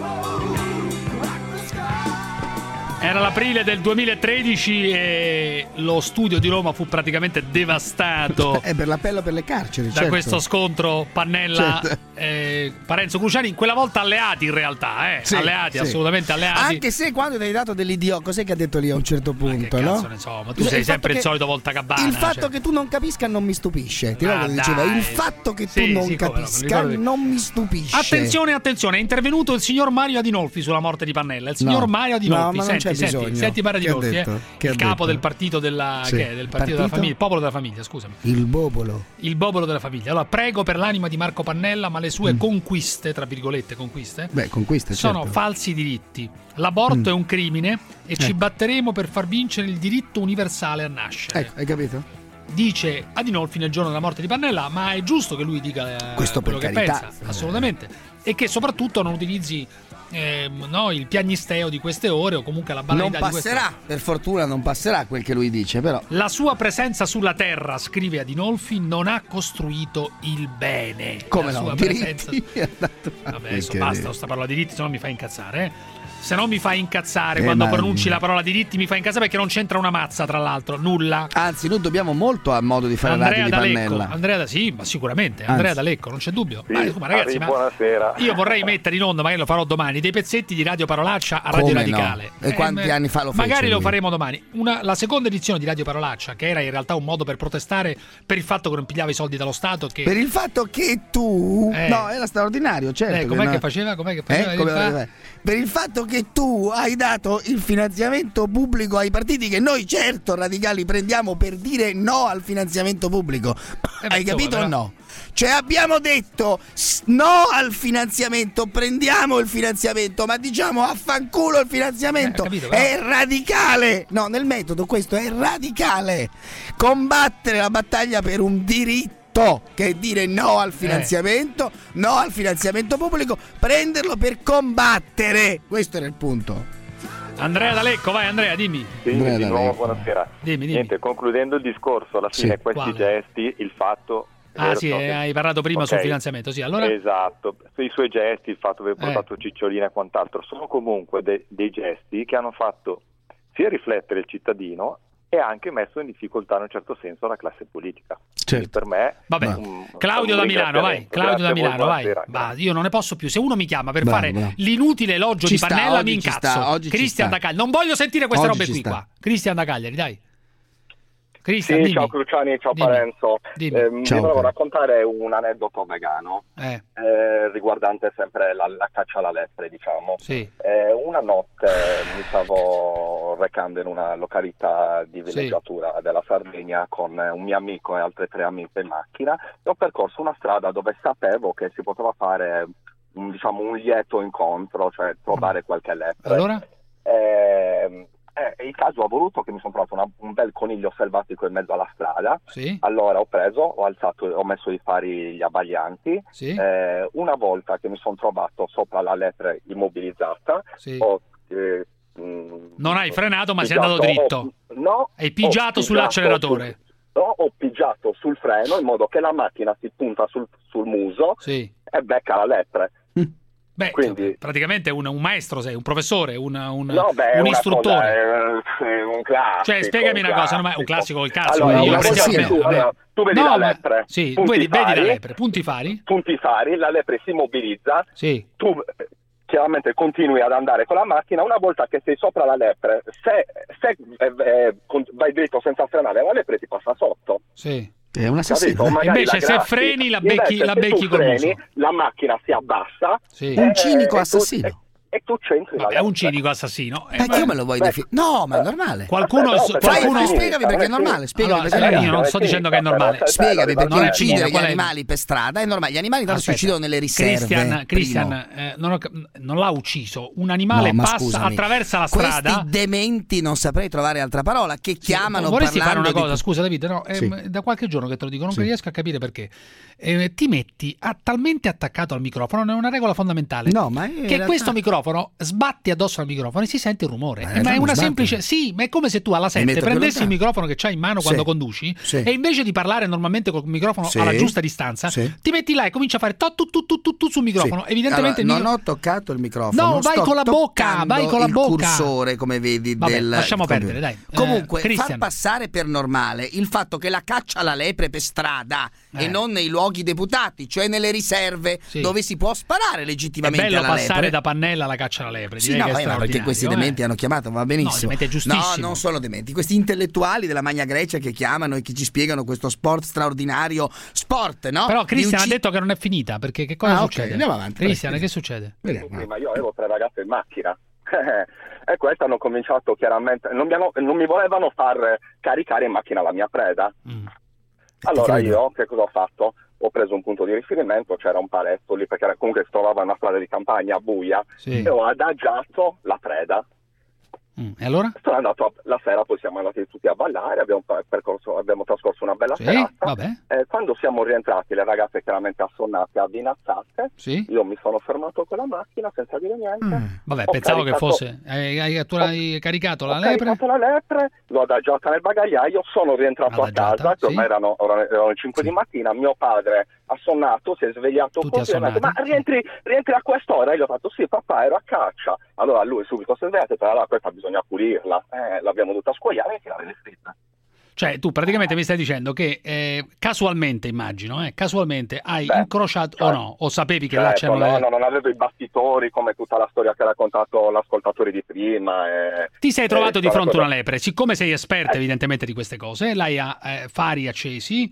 Era l'aprile del 2013 e lo studio di Roma fu praticamente devastato per l'appello per le carceri da questo scontro Pannella Parenzo Cruciani, quella volta alleati in realtà assolutamente alleati, anche se quando ti hai dato dell'idiota, cos'è che ha detto lì a un certo punto, che cazzo no? ne so, ma tu sei sempre il solito voltacabana. Il fatto che tu non capisca non mi stupisce, ti ricordo che diceva il fatto che tu non capisca non mi stupisce. Attenzione, è intervenuto il signor Mario Adinolfi sulla morte di Pannella, il signor Mario Adinolfi, senti Mario Adinolfi, il capo del partito della famiglia, il popolo della famiglia, scusami. Il popolo della famiglia. Allora, prego per l'anima di Marco Pannella, ma le sue conquiste, tra virgolette, sono falsi diritti. L'aborto è un crimine e ci batteremo per far vincere il diritto universale a nascere. Ecco, hai capito? Dice Adinolfi nel giorno della morte di Pannella, ma è giusto che lui dica questo quello che pensa, assolutamente, e che soprattutto non utilizzi il piagnisteo di queste ore o comunque la banalità non passerà, di queste ore. Per fortuna non passerà quel che lui dice, però. La sua presenza sulla terra, scrive Adinolfi, non ha costruito il bene. Come la no? Sua presenza... Vabbè, adesso basta, sta parola diritti, se no mi fa incazzare, Se no mi fa incazzare quando pronunci la parola diritti, mi fa incazzare perché non c'entra una mazza, tra l'altro, nulla. Anzi, noi dobbiamo molto a modo di fare radio di Pannella. Sì, ma sicuramente, Andrea D'Alecco, non c'è dubbio. Sì, ma ragazzi, buonasera. Io vorrei mettere in onda, magari lo farò domani, dei pezzetti di Radio Parolaccia a Radio Radicale. No? E quanti anni fa lo fece? Magari lo faremo domani. La seconda edizione di Radio Parolaccia, che era in realtà un modo per protestare per il fatto che non pigliava i soldi dallo Stato. Per il fatto che tu... No, era straordinario, certo. Com'è che faceva? Per il fatto che tu hai dato il finanziamento pubblico ai partiti, che noi certo radicali prendiamo per dire no al finanziamento pubblico. Hai capito o no? Cioè abbiamo detto no al finanziamento, prendiamo il finanziamento, ma diciamo affanculo il finanziamento. È radicale. No, nel metodo questo è radicale. Combattere la battaglia per un diritto, che è dire no al finanziamento, no al finanziamento pubblico, prenderlo per combattere. Questo era il punto. Andrea D'Alecco, vai Andrea, dimmi. Sì, di nuovo buonasera. Dimmi. Niente, concludendo il discorso, alla fine questi gesti, il fatto... hai parlato prima sul finanziamento, sì, allora... Esatto, i suoi gesti, il fatto di aver portato Cicciolina e quant'altro, sono comunque dei gesti che hanno fatto sia riflettere il cittadino e anche messo in difficoltà in un certo senso la classe politica. Certo. Per me... Vabbè, Claudio da Milano, vai. Claudio da Milano, vai. Io non ne posso più. Se uno mi chiama per fare l'inutile elogio di Pannella, mi incazzo. Cristian da Cagliari. Non voglio sentire queste robe qui qua. Cristian da Cagliari, dai. Cristian, ciao Cruciani, ciao Parenzo. Vi volevo raccontare un aneddoto vegano riguardante sempre la caccia alla lepre, diciamo. Una notte mi stavo recando in una località di villeggiatura della Sardegna con un mio amico e altre 3 amiche in macchina e ho percorso una strada dove sapevo che si poteva fare un lieto incontro, cioè trovare qualche lepre. Allora? Il caso ha voluto che mi sono trovato un bel coniglio selvatico in mezzo alla strada. Allora ho messo i fari gli abbaglianti. Una volta che mi sono trovato sopra la lepre immobilizzata, non hai frenato, ma sei andato dritto. Hai pigiato sull'acceleratore. Ho pigiato sul freno in modo che la macchina si punta sul muso e becca la lepre. Beh, quindi, praticamente un maestro sei, un professore, un istruttore. Un classico. Cioè, spiegami una cosa, un classico il cazzo. Tu vedi la lepre. Sì, vedi la lepre, punti i fari. La lepre si immobilizza. Tu chiaramente continui ad andare con la macchina. Una volta che sei sopra la lepre, se vai dritto senza frenare, la lepre ti passa sotto. È un assassino. Invece se freni la becchi col muso. La macchina si abbassa. Un cinico assassino. E tu c'entri la lepre. È un cinico assassino. Ma come lo vuoi definire? No, ma è normale. Qualcuno spiegami perché è normale. Io non sto dicendo che è normale. Spiegami perché uccidere gli animali per strada è normale. Gli animali tanto si uccidono nelle riserve. Cristian non l'ha ucciso. Un animale passa, attraversa la strada. Questi dementi, non saprei trovare altra parola, che chiamano. Vorresti fare una cosa, scusa Davide, no? Da qualche giorno che te lo dico, non riesco a capire perché. Ti metti talmente attaccato al microfono, è una regola fondamentale. No, ma che questo microfono sbatti addosso al microfono e si sente il rumore. Ma è una semplice. Sì, ma è come se tu alla 7 prendessi il microfono che c'hai in mano quando conduci e invece di parlare normalmente col microfono alla giusta distanza, ti metti là e cominci a fare tu sul microfono. Evidentemente non ho toccato il microfono. No, vai con la bocca, il cursore, come vedi. Lasciamo perdere, dai. Comunque, far passare per normale il fatto che la caccia alla lepre per strada e non nei luoghi deputati, cioè nelle riserve dove si può sparare legittimamente alla lepre. È bello passare da Pannella alla caccia alla lepre. Perché questi dementi hanno chiamato, va benissimo. No, non sono dementi, questi intellettuali della Magna Grecia che chiamano e che ci spiegano questo sport straordinario. No? Però Cristian ha detto che non è finita, perché che cosa succede? Okay, andiamo avanti. Cristian, che succede? Ma io avevo 3 ragazze in macchina. E queste hanno cominciato chiaramente, non mi volevano far caricare in macchina la mia preda. Allora io che cosa ho fatto? Ho preso un punto di riferimento, c'era un paletto lì perché comunque si trovava una strada di campagna buia e ho adagiato la preda. E allora? La sera poi siamo andati tutti a ballare, abbiamo trascorso una bella serata. Quando siamo rientrati, le ragazze chiaramente assonnate, avvinazzate, io mi sono fermato con la macchina senza dire niente. Pensavo che fosse. Hai caricato la lepre? Ho caricato la lepre, l'ho adagiata nel bagagliaio, sono rientrato a casa, che ormai erano le 5 di mattina, mio padre assonnato, si è svegliato così, ma rientri a quest'ora? E io ho fatto sì papà, ero a caccia. Allora lui subito si è svegliato e allora questa bisogna pulirla, l'abbiamo dovuta squagliare e tirare le scritte. Cioè tu praticamente mi stai dicendo che casualmente, immagino, casualmente hai incrociato o no? O sapevi che là c'erano no, non avevo i battitori come tutta la storia che ha raccontato l'ascoltatore di prima. Ti sei trovato di fronte a una lepre, siccome sei esperta evidentemente di queste cose, lei ha fari accesi,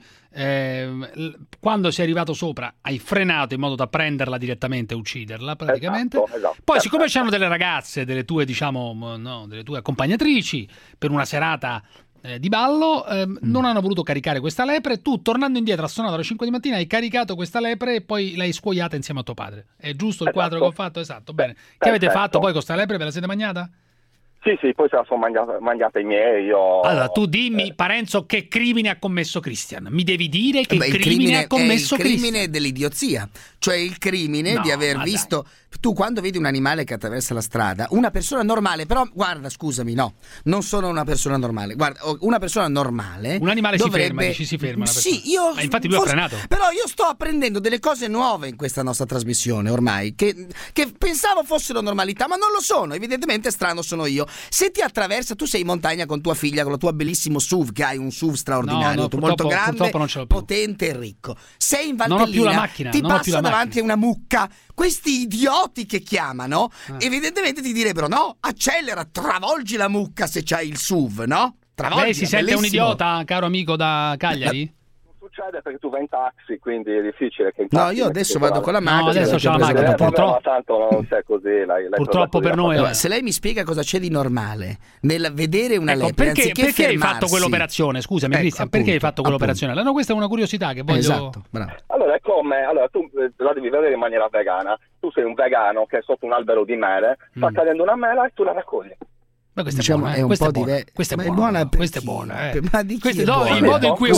quando sei arrivato sopra hai frenato in modo da prenderla direttamente e ucciderla praticamente. Esatto, poi siccome c'erano delle ragazze, delle tue delle tue accompagnatrici per una serata di ballo, non hanno voluto caricare questa lepre, tu tornando indietro assonnato alle 5 di mattina hai caricato questa lepre e poi l'hai scuoiata insieme a tuo padre. È giusto il quadro che ho fatto? Esatto, bene. Che avete fatto poi con questa lepre? Ve la siete mangiata? Sì, poi se la sono mangiata i miei. Allora, tu dimmi, Parenzo, che crimine ha commesso Christian? Mi devi dire che crimine ha commesso Christian. Il crimine dell'idiozia, cioè il crimine di aver visto... Tu quando vedi un animale che attraversa la strada, una persona normale, però guarda, scusami, no, non sono una persona normale. Guarda, una persona normale. Un animale dovrebbe... si ferma. Sì, io. Infatti lui ha frenato. Però io sto apprendendo delle cose nuove in questa nostra trasmissione ormai, che pensavo fossero normalità, ma non lo sono. Evidentemente strano sono io. Se ti attraversa, tu sei in montagna con tua figlia, con la tua bellissimo SUV, che hai un SUV straordinario, molto grande, potente e ricco. Sei in Valtellina, ti passa davanti a una mucca. Questi idioti che chiamano, evidentemente ti direbbero no, accelera, travolgi la mucca se c'hai il SUV, no? Lei si sente un idiota, caro amico da Cagliari? Succede perché tu vai in taxi, quindi è difficile che no, io adesso vado con la macchina. No, adesso c'ho la macchina, purtroppo. Tanto non c'è così. Purtroppo per noi. Se lei mi spiega cosa c'è di normale nel vedere una lepre, perché hai fatto quell'operazione? Scusami, Cristian, perché hai fatto quell'operazione? No, questa è una curiosità che voglio. Esatto, bravo. Allora è come, tu la devi vedere in maniera vegana. Tu sei un vegano che è sotto un albero di mele, sta cadendo una mela e tu la raccogli. Ma questa diciamo è un po' diverso. Questa è buona. Questa è buona. Ma di chi il modo in cui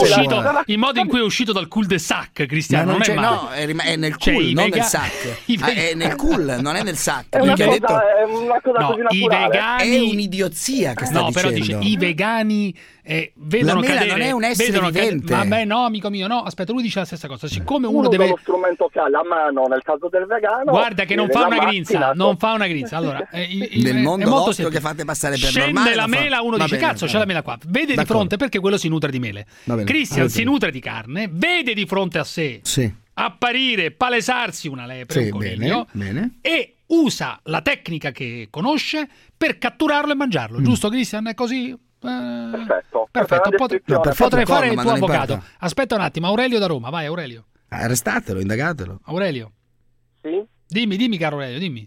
è uscito dal cul-de-sac, Cristiano, non è male. No, è nel cool, non nel sac. È nel cool, non è nel sac. È una cosa così naturale. I vegani è un'idiozia che sta dicendo. No, però dice i vegani vedono cadere. Non è un essere vivente. Vabbè, no, amico mio, no. Aspetta, lui dice la stessa cosa. Siccome uno deve. Lo strumento che ha la mano nel caso del vegano. Guarda che non fa una grinza. Non fa una grinza. Allora, nel mondo vostro che fate passare per normale. Scende la mela, uno dice cazzo, c'è la mela qua. Vede di fronte, perché quello si nutre di mele. Christian si nutre di carne, vede di fronte a sé apparire, palesarsi una lepre, un coniglio, e usa la tecnica che conosce per catturarlo e mangiarlo. Giusto, Christian? È così? Perfetto. Potrei fare il tuo avvocato. Aspetta un attimo, Aurelio da Roma, vai Aurelio. Arrestatelo, indagatelo. Aurelio. Sì? Dimmi caro Aurelio, dimmi.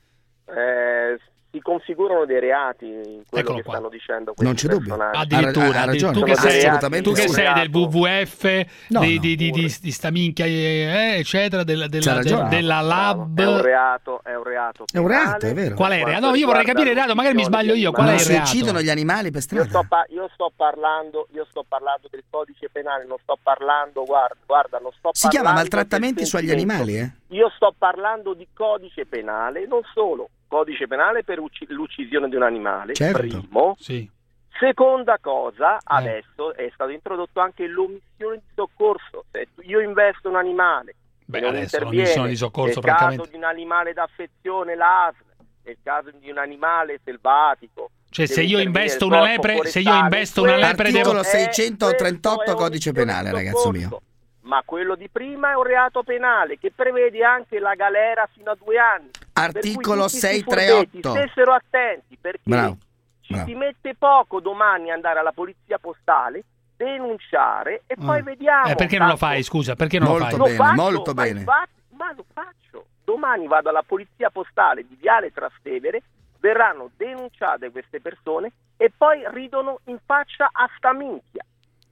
Si configurano dei reati in quello che stanno dicendo questi non c'è dubbio. Addirittura ha ragione. Tu che sei del WWF, di sta minchia eccetera, della Lab. È un reato. È un reato, è vero. Qual è il reato? No, io vorrei capire il reato, magari mi sbaglio io. Qual è il reato? Si uccidono gli animali per strada. Io sto parlando del codice penale, non sto parlando, guarda, non sto parlando. Si chiama maltrattamenti sugli animali, Io sto parlando di codice penale, non solo. Codice penale per l'uccisione di un animale, primo. Sì. Seconda cosa, adesso è stato introdotto anche l'omissione di soccorso. Se io investo un animale, non interviene, di soccorso, nel caso di un animale d'affezione, l'ASL, nel caso di un animale selvatico. Cioè se io investo una lepre, articolo 638 codice penale, ragazzo mio. Ma quello di prima è un reato penale che prevede anche la galera fino a 2 anni. Articolo 638. Stessero attenti perché si mette poco domani andare alla polizia postale, denunciare e poi vediamo. Perché non lo fai, scusa? Perché non lo fai? Molto bene. Ma lo faccio. Domani vado alla polizia postale di Viale Trastevere, verranno denunciate queste persone e poi ridono in faccia a sta minchia.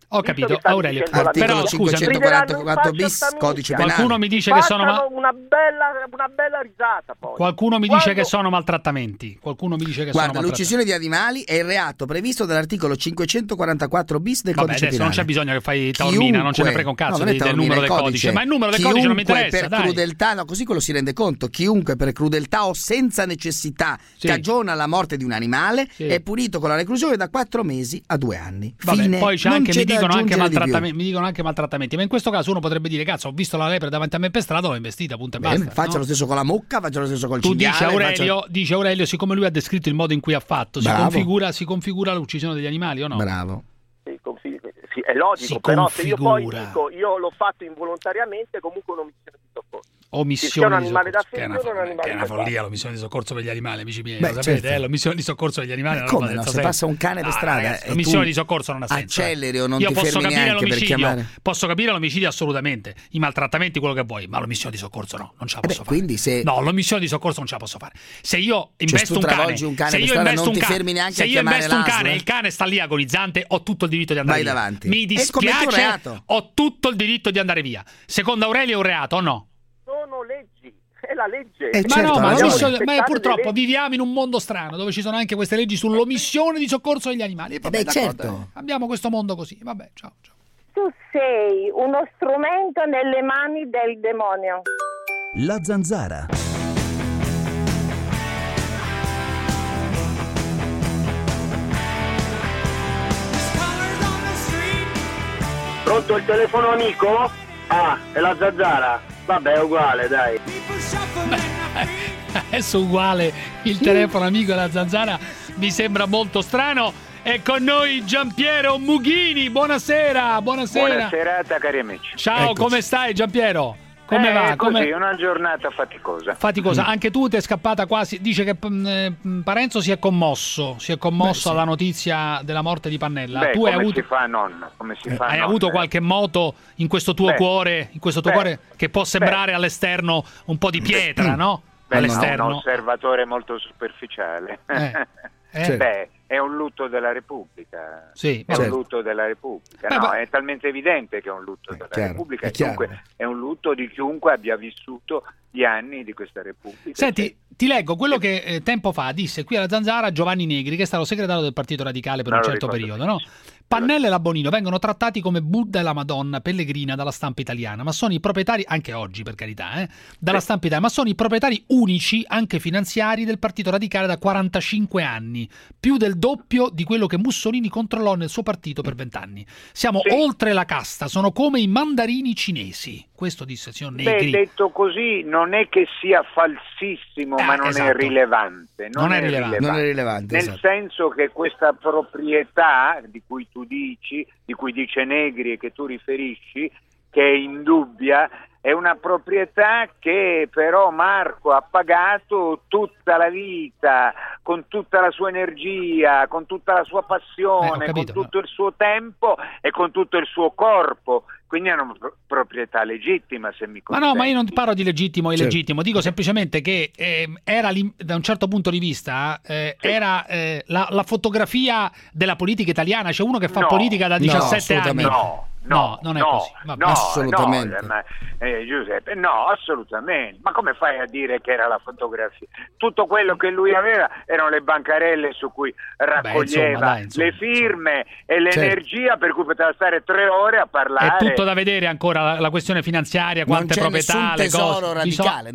Ho capito, Aurelio. Articolo 544 bis, codice penale. Qualcuno mi dice che sono una bella risata poi. Qualcuno mi dice che sono maltrattamenti. Guarda, l'uccisione di animali è il reato previsto dall'articolo 544 bis del codice penale. Non c'è bisogno che fai taormina, non ce ne frega un cazzo del numero del codice. Ma il numero del codice non mi interessa, per crudeltà, no, così quello si rende conto. Chiunque per crudeltà o senza necessità cagiona la morte di un animale è punito con la reclusione da 4 mesi a 2 anni. Fine. Poi c'è anche, mi dicono anche maltrattamenti, ma in questo caso uno potrebbe dire: cazzo, ho visto la lepre davanti a me per strada, l'ho investita, punto e basta. Faccia lo stesso con la mucca, faccia lo stesso col cinghiale. Dice Aurelio, siccome lui ha descritto il modo in cui ha fatto, si configura l'uccisione degli animali o no? Bravo. Sì, è logico, però se io poi dico io l'ho fatto involontariamente, comunque un'omissione di soccorso. Omissione di soccorso, che è una follia l'omissione di soccorso per gli animali, amici miei. Lo sapete, l'omissione di soccorso per gli animali come no? Se passa un cane per strada, ragazzi, l'omissione di soccorso non ha senso. Acceleri o non ti fermi neanche per chiamare. Posso capire l'omicidio assolutamente, i maltrattamenti, quello che vuoi, ma l'omissione di soccorso no, non ce la posso fare. Quindi no, l'omissione di soccorso non ce la posso fare. Se io investo un cane per strada, non ti fermi neanche a chiamare l'ASL. Se io investo un cane e il cane sta lì agonizzante, ho tutto il diritto di andare via. Davanti. Mi dispiace, ho tutto il diritto di andare via. Secondo Aurelio è un reato o no? Sono leggi. È la legge. Ma purtroppo viviamo in un mondo strano dove ci sono anche queste leggi sull'omissione di soccorso agli animali. Certo. Abbiamo questo mondo così. Vabbè, ciao. Tu sei uno strumento nelle mani del demonio. La Zanzara. Pronto, il telefono amico? Ah, è la Zanzara. Vabbè, è uguale, dai. Adesso uguale il telefono amico della Zanzara mi sembra molto strano. È con noi Giampiero Mughini. Buonasera. Buona serata, cari amici. Ciao, Eccoci. Come stai, Giampiero? Come va? Così, una giornata faticosa. Anche tu ti è scappata quasi. Dice che Parenzo si è commosso alla notizia della morte di Pannella. Tu si fa, nonno? Come si fa? Hai avuto qualche moto in questo tuo cuore, che può sembrare all'esterno un po' di pietra, no? All'esterno. Un osservatore molto superficiale. È un lutto della Repubblica. Un lutto della Repubblica. È talmente evidente che è un lutto della Repubblica. Dunque è un lutto di chiunque abbia vissuto gli anni di questa Repubblica. Senti, ti leggo quello che tempo fa disse qui alla Zanzara Giovanni Negri, che è stato segretario del Partito Radicale per un certo periodo, no? Pannella e la Bonino vengono trattati come Buddha e la Madonna pellegrina dalla stampa italiana, ma sono i proprietari, anche oggi per carità, dalla stampa italiana, ma sono i proprietari unici, anche finanziari, del Partito Radicale da 45 anni, più del doppio di quello che Mussolini controllò nel suo partito per 20 anni. Siamo oltre la casta, sono come i mandarini cinesi. Questo disse il signor Negri. Detto così non è che sia falsissimo, ma non è rilevante. Non è rilevante. Nel senso che questa proprietà di cui tu dici, di cui dice Negri e che tu riferisci, che è indubbia, è una proprietà che però Marco ha pagato tutta la vita, con tutta la sua energia, con tutta la sua passione, con tutto il suo tempo e con tutto il suo corpo. Quindi è una proprietà legittima, se mi consenti. Ma no, ma io non parlo di legittimo o illegittimo, dico semplicemente che era da un certo punto di vista era la fotografia della politica italiana. C'è uno che fa politica da 17 anni. No, non è così. Assolutamente. Giuseppe, no, assolutamente. Ma come fai a dire che era la fotografia? Tutto quello che lui aveva erano le bancarelle su cui raccoglieva le firme e l'energia per cui poteva stare 3 ore a parlare. È tutto da vedere ancora la questione finanziaria, quante proprietà, le cose. Radicale,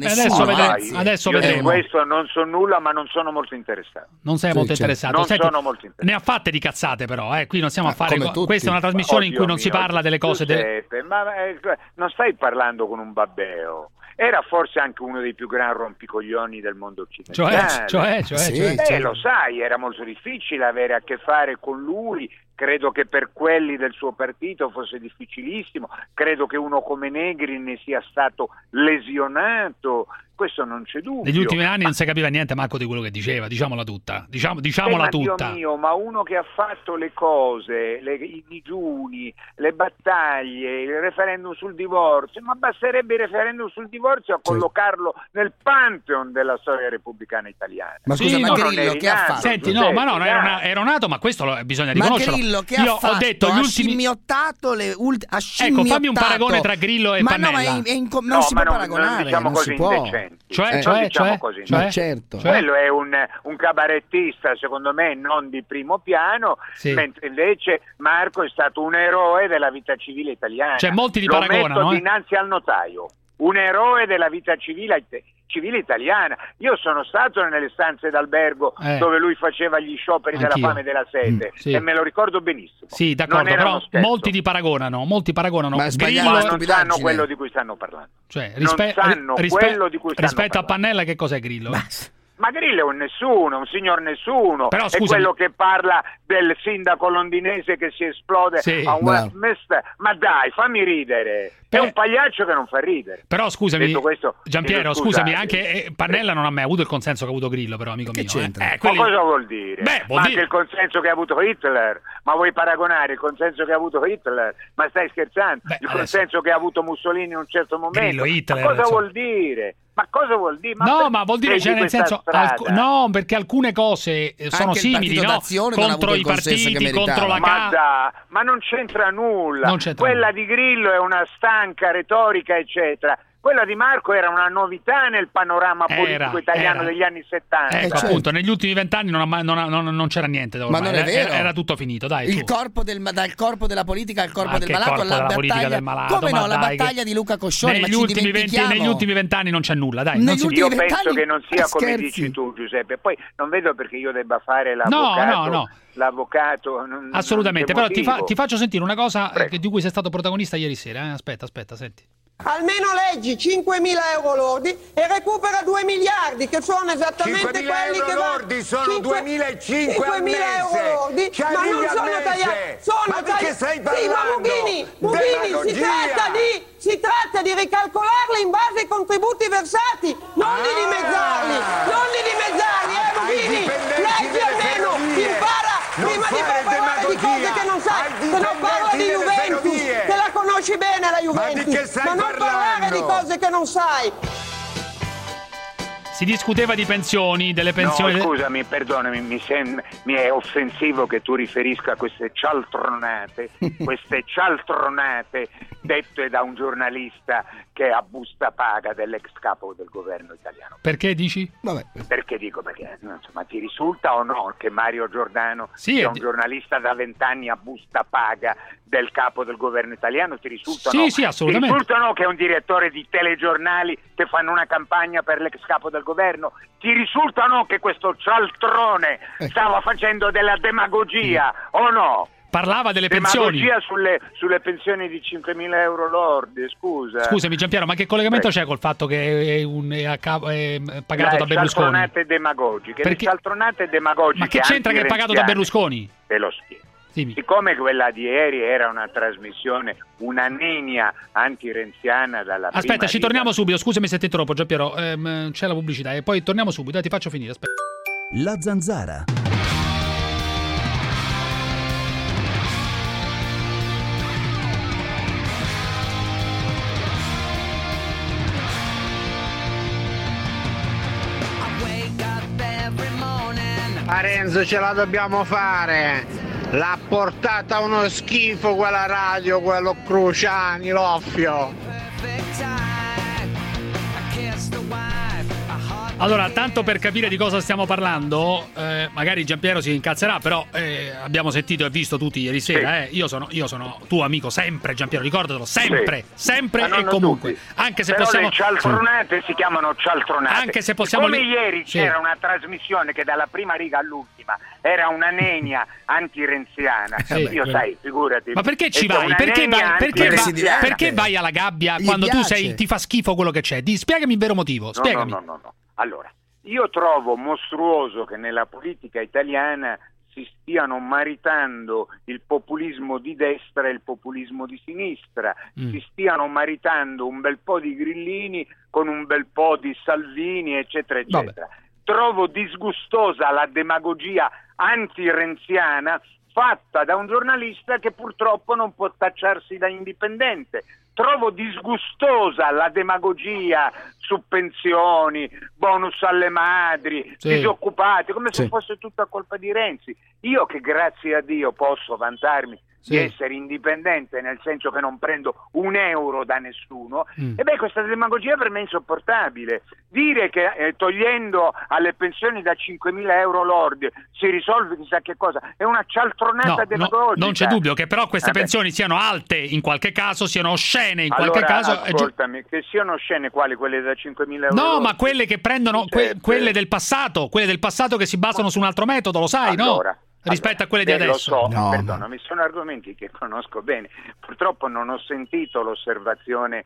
adesso vedremo. Di questo non so nulla, ma non sono molto interessato. Non sei molto interessato. Non sono molto interessato. Ne ha fatte di cazzate però, qui non stiamo a fare. Questa è una trasmissione in cui non si parla delle cose. Ma non stai parlando con un babbeo. Era forse anche uno dei più grandi rompicoglioni del mondo occidentale. Cioè. Lo sai, era molto difficile avere a che fare con lui. Credo che per quelli del suo partito fosse difficilissimo. Credo che uno come Negri ne sia stato lesionato questo non c'è dubbio. Negli ultimi anni non si capiva niente manco di quello che diceva, diciamola tutta. Diciamola tutta. Dio mio, ma uno che ha fatto le cose, i digiuni, le battaglie, il referendum sul divorzio, ma basterebbe il referendum sul divorzio a collocarlo nel pantheon della storia repubblicana italiana. Ma scusa, ma Grillo che ha fatto? Senti, ero nato, ma questo bisogna riconoscerlo. Ma Grillo che ha fatto? Ho detto gli ultimi... Ecco, fammi un paragone tra Grillo e Pannella. Non si può paragonare, diciamo non si può. Ma certo. Quello è un cabarettista, secondo me, non di primo piano, mentre invece Marco è stato un eroe della vita civile italiana. Cioè, molti li paragonano. Lo metto dinanzi al notaio, un eroe della vita civile italiana. Io sono stato nelle stanze d'albergo dove lui faceva gli scioperi della fame e della sede e me lo ricordo benissimo. Sì, d'accordo, però molti li paragonano. Ma non sanno quello di cui stanno parlando. Cioè, rispetto a Pannella, che cos'è Grillo? Ma Grillo è un signor nessuno. Però, è quello che parla del sindaco londinese che si esplode a Westminster. Ma dai, fammi ridere. È un pagliaccio che non fa ridere. Però scusami, Giampiero, scusami, anche Pannella non ha mai avuto il consenso che ha avuto Grillo, però, amico mio. Ma cosa vuol dire? Anche il consenso che ha avuto Hitler. Ma vuoi paragonare il consenso che ha avuto Hitler? Ma stai scherzando? Consenso che ha avuto Mussolini in un certo momento. Hitler, ma cosa vuol dire? Ma cosa vuol dire? Ma vuol dire, cioè, nel senso, no, perché alcune cose sono anche simili, no? Contro i partiti, contro la ma non c'entra nulla. Quella di Grillo è una stanca retorica, eccetera. Quella di Marco era una novità nel panorama politico italiano degli anni 70. Ecco, appunto, negli ultimi 20 anni non c'era niente. Ma non è vero. Era tutto finito, dai. Dal corpo della politica al corpo del malato alla battaglia. Come no, la battaglia di Luca Coscioni. Negli ultimi 20 anni non c'è nulla, dai. Io penso che non sia come dici tu, Giuseppe. Poi non vedo perché io debba fare l'avvocato. No. L'avvocato assolutamente, però ti faccio sentire una cosa di cui sei stato protagonista ieri sera. Aspetta, senti. Almeno leggi 5.000 euro lordi e recupera 2 miliardi che sono esattamente quelli che lordi sono 2.500 euro lordi, ma non sono tagliati, sono tagliati. Sì, ma Bubini, si tratta di ricalcolarli in base ai contributi versati, non di dimezzarli, Bubini, leggi almeno, impara prima di parlare di cose che non sai, se no parla di Juventus, te la conosci bene la Juventus, ma non parlare di cose che non sai. Si discuteva di pensioni, delle pensioni... No, scusami, perdonami, mi è offensivo che tu riferisca a queste cialtronate dette da un giornalista che è a busta paga dell'ex capo del governo italiano. Perché dici? Perché insomma, ti risulta o no che Mario Giordano sia un giornalista da 20 anni a busta paga del capo del governo italiano? Ti risulta no? Sì, assolutamente. Ti risulta no che è un direttore di telegiornali che fanno una campagna per l'ex capo del governo? Ti risulta no che questo cialtrone stava facendo della demagogia o no? Parlava delle pensioni. Demagogia sulle pensioni di 5.000 euro lordi, scusa. Scusami Giampiero, ma che collegamento c'è col fatto che è pagato da Berlusconi? Cialtronate demagogiche. Le cialtronate demagogiche. Ma che c'entra che è pagato da Berlusconi? Te lo spiego. Siccome quella di ieri era una trasmissione, una nenia anti-renziana dalla Aspetta, ci torniamo subito, scusami se ti interrompo Giampiero, c'è la pubblicità e poi torniamo subito, ti faccio finire, aspetta. La Zanzara. Renzo, ce la dobbiamo fare. L'ha portata uno schifo quella radio, quello Cruciani, l'offio. Allora, tanto per capire di cosa stiamo parlando, magari Giampiero si incazzerà, però abbiamo sentito e visto tutti ieri sera. Io sono tuo amico sempre, Giampiero, ricordatelo, sempre e comunque. Anche se però possiamo. Le cialtronate si chiamano cialtronate. Anche se possiamo. Come ieri c'era una trasmissione che dalla prima riga all'ultima era una nenia anti-renziana. Io sai, figurati. Ma perché ci vai? Perché vai alla gabbia quando tu ti fa schifo quello che c'è? Spiegami il vero motivo. Spiegami. No. Allora, io trovo mostruoso che nella politica italiana si stiano maritando il populismo di destra e il populismo di sinistra, si stiano maritando un bel po' di grillini con un bel po' di Salvini, eccetera, eccetera. Vabbè. Trovo disgustosa la demagogia anti-renziana fatta da un giornalista che purtroppo non può tacciarsi da indipendente. Trovo disgustosa la demagogia su pensioni, bonus alle madri, disoccupati, come se fosse tutta colpa di Renzi. Io che grazie a Dio posso vantarmi di essere indipendente, nel senso che non prendo un euro da nessuno, questa demagogia per me è insopportabile. Dire che togliendo alle pensioni da 5.000 euro lordi si risolve chissà che cosa è una cialtronata demagogica. Non c'è dubbio che però queste pensioni siano alte in qualche caso, siano oscene in qualche caso. Ascoltami, che siano oscene quali? Quelle da 5.000 euro? No, ma quelle che prendono, quelle del passato che si basano su un altro metodo, lo sai, no? Rispetto a quelle di adesso. Lo so, perdonami, sono argomenti che conosco bene. Purtroppo non ho sentito l'osservazione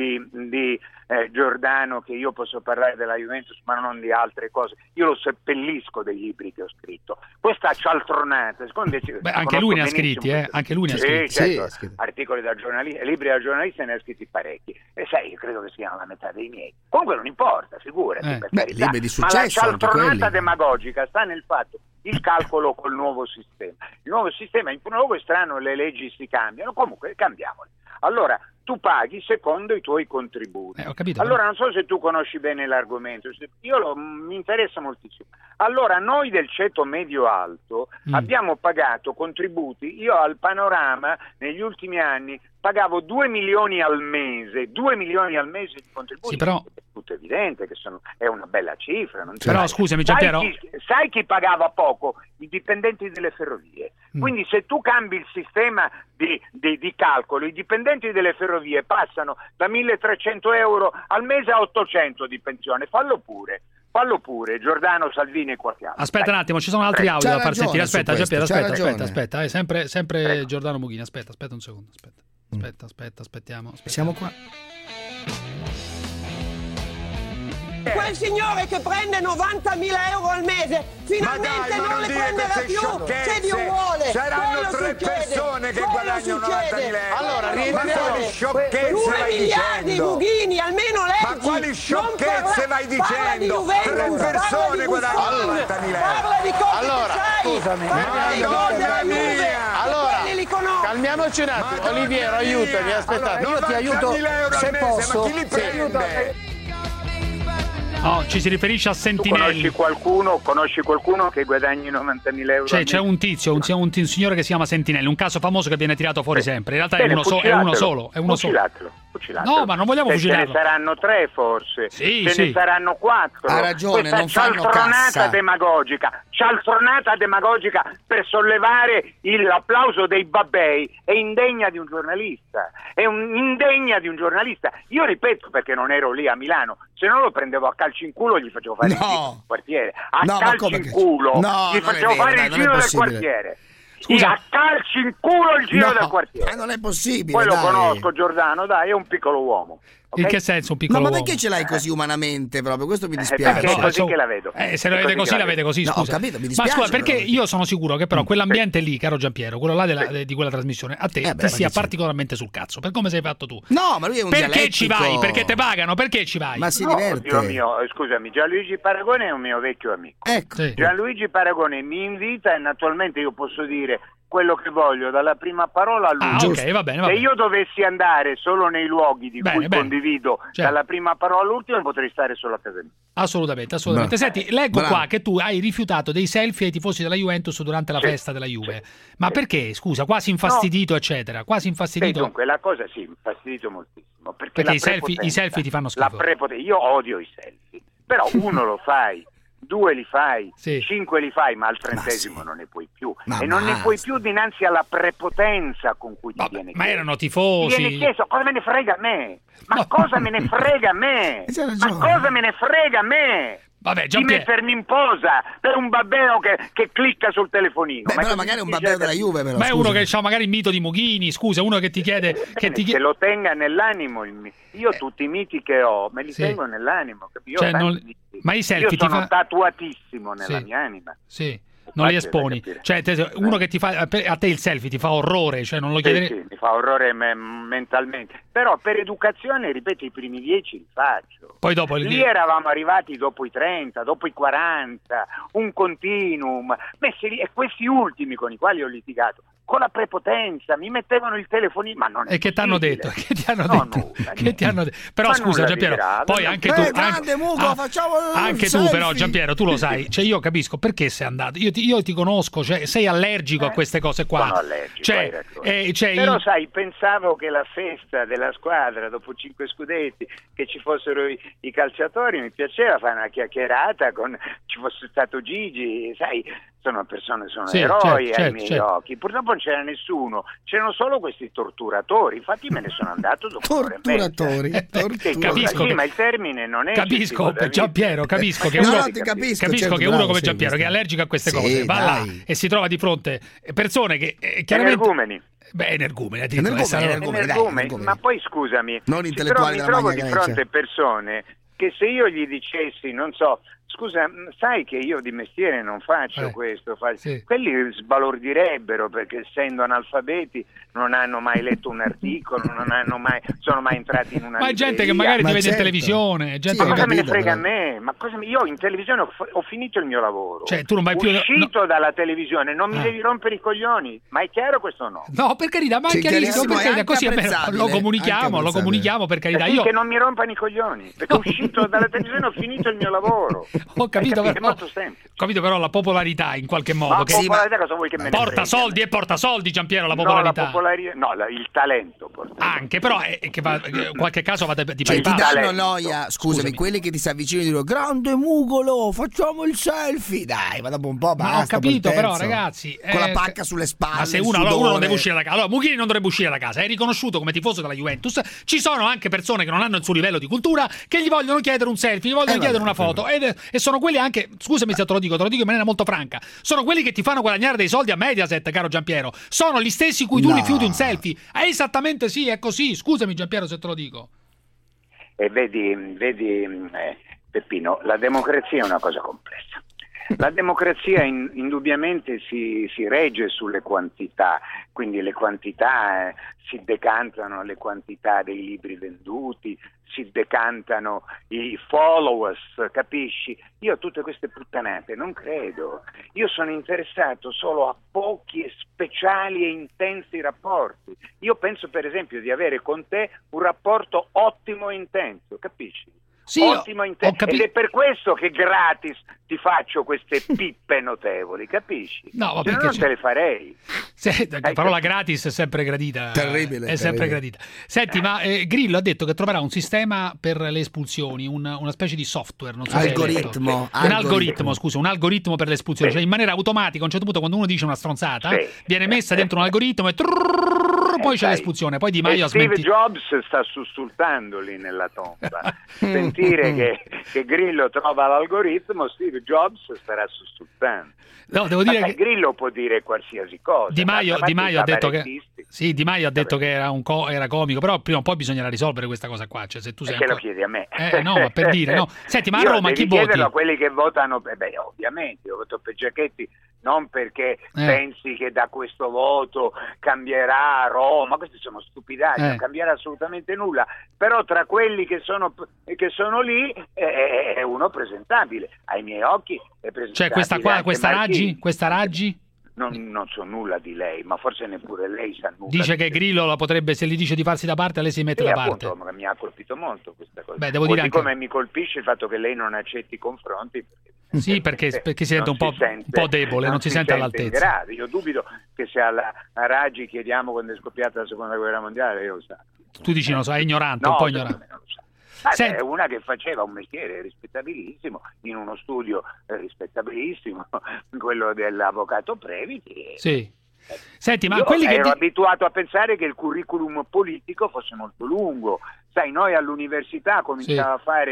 di Giordano che io posso parlare della Juventus ma non di altre cose. Io lo seppellisco dei libri che ho scritto. Questa cialtronata, anche lui ne ha scritti, anche lui ne ha scritti. Certo, articoli da giornalista, libri da giornalista ne ha scritti parecchi. E sai, io credo che siano la metà dei miei. Comunque non importa, figurati, per carità. Libri di successo, ma la cialtronata demagogica sta nel fatto il calcolo col nuovo sistema. Il nuovo sistema, in primo luogo è strano, le leggi si cambiano, comunque cambiamole. Allora, tu paghi secondo i tuoi contributi. Ho capito, allora, non so se tu conosci bene l'argomento, mi interessa moltissimo. Allora, noi del ceto medio-alto abbiamo pagato contributi, io al Panorama negli ultimi anni pagavo 2 milioni al mese, 2 milioni al mese di contributi. Sì, però è tutto evidente che è una bella cifra. Però scusami Giampiero. Sai chi pagava poco? I dipendenti delle ferrovie. Quindi se tu cambi il sistema di calcolo, i dipendenti delle ferrovie passano da 1.300 euro al mese a 800 di pensione. Fallo pure, Giordano, Salvini e Quattiano. Aspetta un attimo, ci sono altri audio da far sentire. Aspetta, Giampiero, aspetta. Sempre Giordano Mughini, aspetta un secondo, aspettiamo. Siamo qua. Quel signore che prende 90.000 euro al mese finalmente non le prenderà più se Dio vuole. Saranno 3 persone che guadagnano 90.000 euro. Allora, rientriamo. 2 miliardi Mughini, almeno leggi. Ma quali sciocchezze vai dicendo? 3 persone guadagnano 90.000 euro. Parla di cose allora, che sai. Scusami, allora, calmiamoci un attimo. Oliviero, aiutami, aspettate. Io ti aiuto se posso. Ma chi li prende? No, ci si riferisce a Sentinelli. Conosci qualcuno che guadagni 90.000 euro? C'è un tizio, un signore che si chiama Sentinelli, un caso famoso che viene tirato fuori sempre. In realtà è uno solo. No, ma non vogliamo fucilarlo. Ce ne saranno 3 forse. Ce ne saranno 4. Ha ragione, non fanno cassa. Cialtronata demagogica per sollevare l'applauso dei babbei è indegna di un giornalista. Indegna di un giornalista. Io ripeto, perché non ero lì a Milano, se no lo prendevo a calci in culo e gli facevo fare il giro del quartiere. Calci in culo gli facevo fare il giro del quartiere. Scusa. A calci in culo il giro del quartiere. Non è possibile. Poi lo conosco, Giordano, è un piccolo uomo. Okay? In che senso un piccolo uomo? Ma perché ce l'hai così umanamente proprio? Questo mi dispiace. Perché è così che la vedo. Se la vede così, la vede così, scusa. No, ho capito, mi dispiace. Ma scusa, perché io sono sicuro che però quell'ambiente lì, caro Giampiero, quello là di quella trasmissione, a te ti sia particolarmente sul cazzo, per come sei fatto tu. No, ma lui è un perché ci vai? Perché te pagano? Perché ci vai? Ma si diverte. Dio mio, scusami, Gianluigi Paragone è un mio vecchio amico. Ecco. Gianluigi Paragone mi invita e naturalmente io posso dire quello che voglio dalla prima parola all'ultima. Ok, va bene. Se io dovessi andare solo nei luoghi di cui condivido dalla prima parola all'ultima, potrei stare solo a casa mia. Assolutamente. Senti, leggo qua che tu hai rifiutato dei selfie ai tifosi della Juventus durante la festa della Juve. Ma perché? Scusa, quasi infastidito, eccetera. Quasi infastidito. Dunque, la cosa infastidito moltissimo. Perché i selfie ti fanno schifo. Io odio i selfie. Però uno lo fai. 2 li fai, 5 li fai, ma al 30° non ne puoi più. Non ne puoi più dinanzi alla prepotenza con cui ti viene chiesto. Ma erano tifosi. Ti viene chiesto, cosa me ne frega a me? Cosa me ne frega a me? Cosa me ne frega a me? Vabbè, di mettermi in posa per un babbeo che clicca sul telefonino. Però magari è un babbeo della Juve, però. Ma è uno che ha magari il mito di Mughini, scusa, uno che ti chiede che lo tenga nell'animo. Io tutti i miti che ho me li tengo nell'animo. Ma i selfie io sono tatuatissimo nella mia anima. Sì. non li esponi. Cioè, uno che ti fa a te il selfie ti fa orrore, cioè non lo chiederei. Sì, mi fa orrore mentalmente. Però per educazione, ripeto, i primi 10 li faccio. Poi dopo lì eravamo arrivati dopo i 30, dopo i 40, un continuum. E questi ultimi con i quali ho litigato, con la prepotenza, mi mettevano il telefonino, ma non è. E che t'hanno detto? Che ti hanno detto? Che ti hanno detto? Però scusa Giampiero, poi anche tu anche tu però Giampiero, tu lo sai, cioè io capisco perché sei andato. Io ti conosco, cioè sei allergico a queste cose qua. Sono allergico, però sai, pensavo che la festa della squadra dopo 5 scudetti, che ci fossero i calciatori, mi piaceva fare una chiacchierata ci fosse stato Gigi, sai, sono persone, sono eroi ai miei occhi. Purtroppo non c'era nessuno, c'erano solo questi torturatori, infatti me ne sono andato dopo torturatori. Capisco, ma il termine non è. Capisco, Giampiero, capisco che capisco che uno come Giampiero che è allergico a queste cose va là e si trova di fronte persone che chiaramente energumeni. Energumeni, ma poi scusami, non intellettuali mi trovo di fronte a persone che se io gli dicessi, non so, scusa, sai che io di mestiere non faccio questo, quelli sbalordirebbero perché essendo analfabeti non hanno mai letto un articolo, sono mai entrati in una libreria. Gente che magari ti vede in televisione, gente ma cosa me ne frega a me? Io in televisione ho finito il mio lavoro. Cioè, tu non vai più uscito dalla televisione, non mi devi rompere i coglioni, ma è chiaro questo o no? No, per carità, ma è chiarissimo, per carità, così lo comunichiamo per carità. Che non mi rompano i coglioni, perché uscito dalla televisione ho finito il mio lavoro. Ho capito, è molto semplice. Capito, però la popolarità in qualche modo cosa vuoi che me ne porta soldi, Giampiero, la popolarità. Il talento anche, però che va, in qualche caso va di ti danno noia, scusami, quelli che ti si avvicinano e dicono grande Mugolo, facciamo il selfie, dai, ma dopo un po' basta. Ho capito, però ragazzi, con la pacca sulle spalle, ma se uno non deve uscire da casa, allora Mughini non dovrebbe uscire da casa, è riconosciuto come tifoso della Juventus. Ci sono anche persone che non hanno il suo livello di cultura che gli vogliono chiedere un selfie, gli vogliono chiedere una foto e sono quelli anche, scusami se te lo dico in maniera molto franca, sono quelli che ti fanno guadagnare dei soldi a Mediaset, caro Giampiero, sono gli stessi cui tu rifiuti un selfie. È esattamente sì, è così, scusami Giampiero se te lo dico. E vedi Peppino, la democrazia è una cosa complessa. La democrazia indubbiamente si regge sulle quantità, quindi le quantità si decantano, le quantità dei libri venduti, si decantano i followers, capisci? Io a tutte queste puttanate non credo. Io sono interessato solo a pochi e speciali e intensi rapporti. Io penso per esempio di avere con te un rapporto ottimo e intenso, capisci? Sì, ottimo ed è per questo che gratis ti faccio queste pippe notevoli, capisci? No, se no non te le farei. La parola gratis è sempre gradita. Terribile. Sempre gradita. Senti, ma Grillo ha detto che troverà un sistema per le espulsioni, una specie di software, non so algoritmo. Un algoritmo per le espulsioni, cioè in maniera automatica, a un certo punto quando uno dice una stronzata, viene messa dentro un algoritmo e poi c'è l'espulsione, poi Di Maio ha smentito. Steve Jobs sta sussultando lì nella tomba. Sentire che Grillo trova l'algoritmo, Steve Jobs starà sussultando. No, devo dire che Grillo può dire qualsiasi cosa. Di Maio ha detto che era comico, però prima o poi bisognerà risolvere questa cosa qua, cioè se tu sei lo chiedi a me. No, ma per dire, no. Senti, ma a Roma chi voti? Chiederlo a quelli che votano, ovviamente, io voto per Giachetti non perché pensi che da questo voto cambierà Roma, queste sono stupidaggini, non cambierà assolutamente nulla, però tra quelli che sono lì è uno presentabile, ai miei occhi è presentabile. Cioè questa Raggi? Non so nulla di lei, ma forse neppure lei sa nulla. Dice che Grillo la potrebbe, se gli dice di farsi da parte, lei si mette da parte. Appunto, mi ha colpito molto questa cosa. Beh, devo dire anche come mi colpisce il fatto che lei non accetti i confronti. Sì, perché si sente un po' debole, non si sente all'altezza. Io dubito che se a Raggi chiediamo quando è scoppiata la seconda guerra mondiale, io lo sa. Tu dici non lo sa, è ignorante, un po' ignorante. Non lo sa. È una che faceva un mestiere rispettabilissimo in uno studio rispettabilissimo, quello dell'avvocato Previti. Sì. Senti, ma ero abituato a pensare che il curriculum politico fosse molto lungo. Sai, noi all'università cominciamo a fare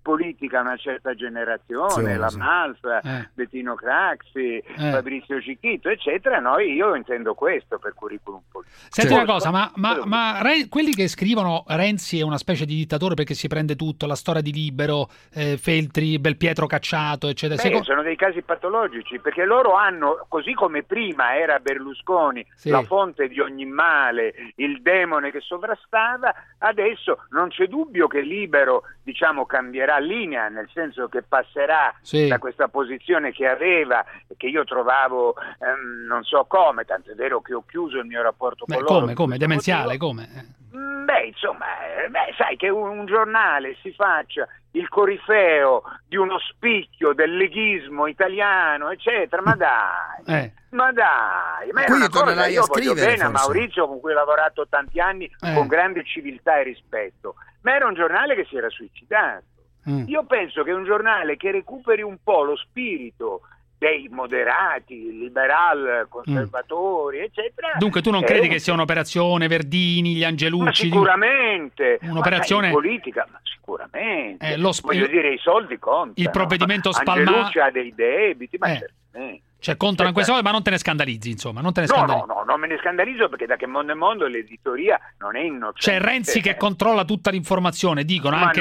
politica una certa generazione, la Malfa, Bettino Craxi, Fabrizio Cicchito, eccetera. Io intendo questo per curriculum politico. Senti una cosa, ma quelli che scrivono Renzi è una specie di dittatore perché si prende tutto, la storia di Libero, Feltri, Belpietro cacciato, eccetera. Sono dei casi patologici, perché loro hanno, così come prima era Berlusconi, la fonte di ogni male, il demone che sovrastava, adesso non c'è dubbio che Libero, cambierà linea, nel senso che passerà da questa posizione che aveva, che io trovavo non so come, tanto è vero che ho chiuso il mio rapporto con loro. Come? Demenziale, come? Sai che un giornale si faccia il corifeo di uno spicchio del leghismo italiano, eccetera, ma dai, ma è una cosa, io voglio bene a Maurizio, con cui ho lavorato tanti anni con grande civiltà e rispetto, ma era un giornale che si era suicidato. Io penso che un giornale che recuperi un po' lo spirito dei moderati, liberal, conservatori, eccetera. Dunque tu non credi che sia un'operazione Verdini, gli Angelucci? Ma sicuramente. Un'operazione politica, ma sicuramente. Voglio dire, i soldi contano. Il provvedimento Spalmà. Angelucci ha dei debiti, ma certamente. Cioè contano in questo modo, ma non te ne scandalizzi, insomma, non te ne No, non me ne scandalizzo, perché da Che Mondo è Mondo l'editoria non è innocente. C'è Renzi che controlla tutta l'informazione, dicono, anche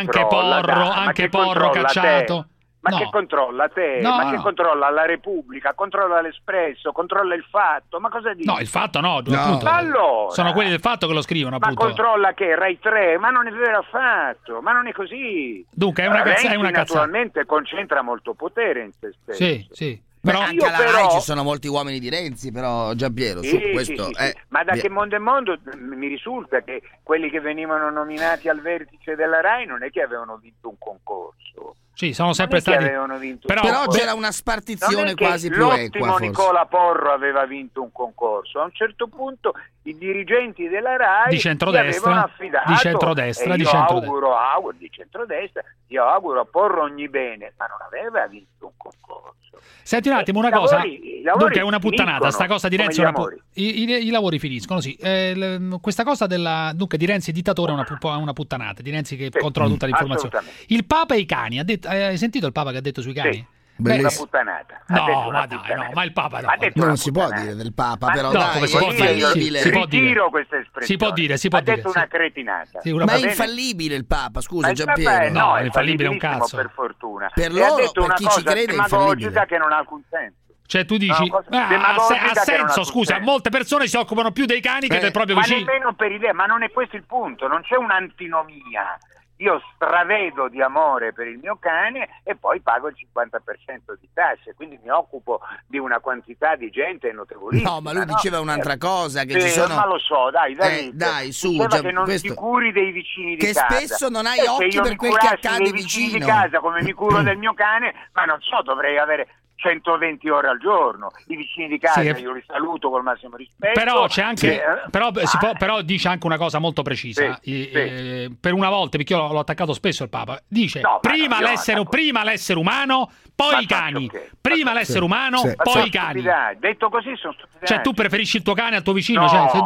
Porro cacciato. Ma che controlla te? Che controlla la Repubblica? Controlla l'Espresso? Controlla il Fatto? Ma cosa dici? No, il Fatto no. Appunto. Allora, sono quelli del Fatto che lo scrivono, appunto. Ma controlla che? Rai 3? Ma non è vero affatto, ma non è così. Dunque è una cazzata. Naturalmente concentra molto potere in se stesso. Sì. Però anche alla Rai ci sono molti uomini di Renzi, però Giampiero, su questo ma da Che Mondo è Mondo mi risulta che quelli che venivano nominati al vertice della Rai non è che avevano vinto un concorso. Sì, sono sempre stati. Però c'era una spartizione quasi più equa. Forse. Nicola Porro aveva vinto un concorso. A un certo punto i dirigenti della Rai di centrodestra, di centrodestra. Io auguro a Porro ogni bene, ma non aveva vinto un concorso. Senti un attimo una cosa. Dunque è una puttanata sta cosa di Renzi. I lavori finiscono, sì. Questa cosa di Renzi dittatore è una puttanata. Di Renzi che controlla tutta l'informazione. Il Papa e i cani. Hai sentito il Papa che ha detto sui cani? Sì. Una puttanata. Ma il Papa non si può dire del Papa, però dai, si può dire questa espressione. Si può dire. Ha detto una cretinata. Ma è infallibile il Papa, scusa Giampiero. No, è infallibile un cazzo. Per fortuna. Per loro, per chi ci crede, è infallibile. Che non ha alcun senso. Cioè tu dici ha senso, scusa, molte persone si occupano più dei cani che del proprio vicino. Ma nemmeno per idea, ma non è questo il punto, non c'è un'antinomia. Io stravedo di amore per il mio cane e poi pago il 50% di tasse, quindi mi occupo di una quantità di gente notevolissima. No, ma lui diceva un'altra cosa, che ci sono... Ma lo so, dai, su, che non ti curi dei vicini di casa. Che spesso non hai occhi per quel che accade vicino. Di casa, come mi curo del mio cane, ma non so, dovrei avere 120 ore al giorno. I vicini di casa io li saluto col massimo rispetto. Però c'è anche però dice anche una cosa molto precisa. Per una volta, perché io l'ho attaccato spesso il Papa, dice prima l'essere umano, poi i cani. Prima l'essere umano, poi i cani. Detto così sono stupidità. Cioè tu preferisci il tuo cane al tuo vicino?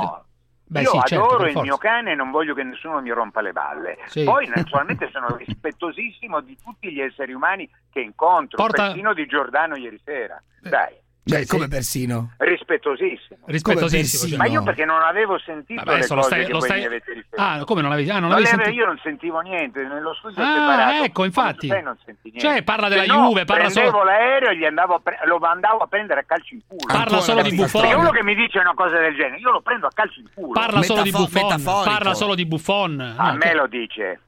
Io adoro il mio cane e non voglio che nessuno mi rompa le balle. Poi naturalmente sono rispettosissimo di tutti gli esseri umani che incontro, persino di Giordano ieri sera. Dai. Come persino? Rispetosissimo. Ma io perché non avevo sentito le cose che voi mi avete riferito. Come non avevi sentito? Io non sentivo niente, nello studio separato. Ecco, infatti. Non senti niente. Cioè parla della Juve, prendevo l'aereo e lo andavo a prendere a calci in culo. Parla solo di Buffon. Perché uno che mi dice una cosa del genere, io lo prendo a calci in culo. Parla solo di Buffon. Parla solo di Buffon. A me lo dice.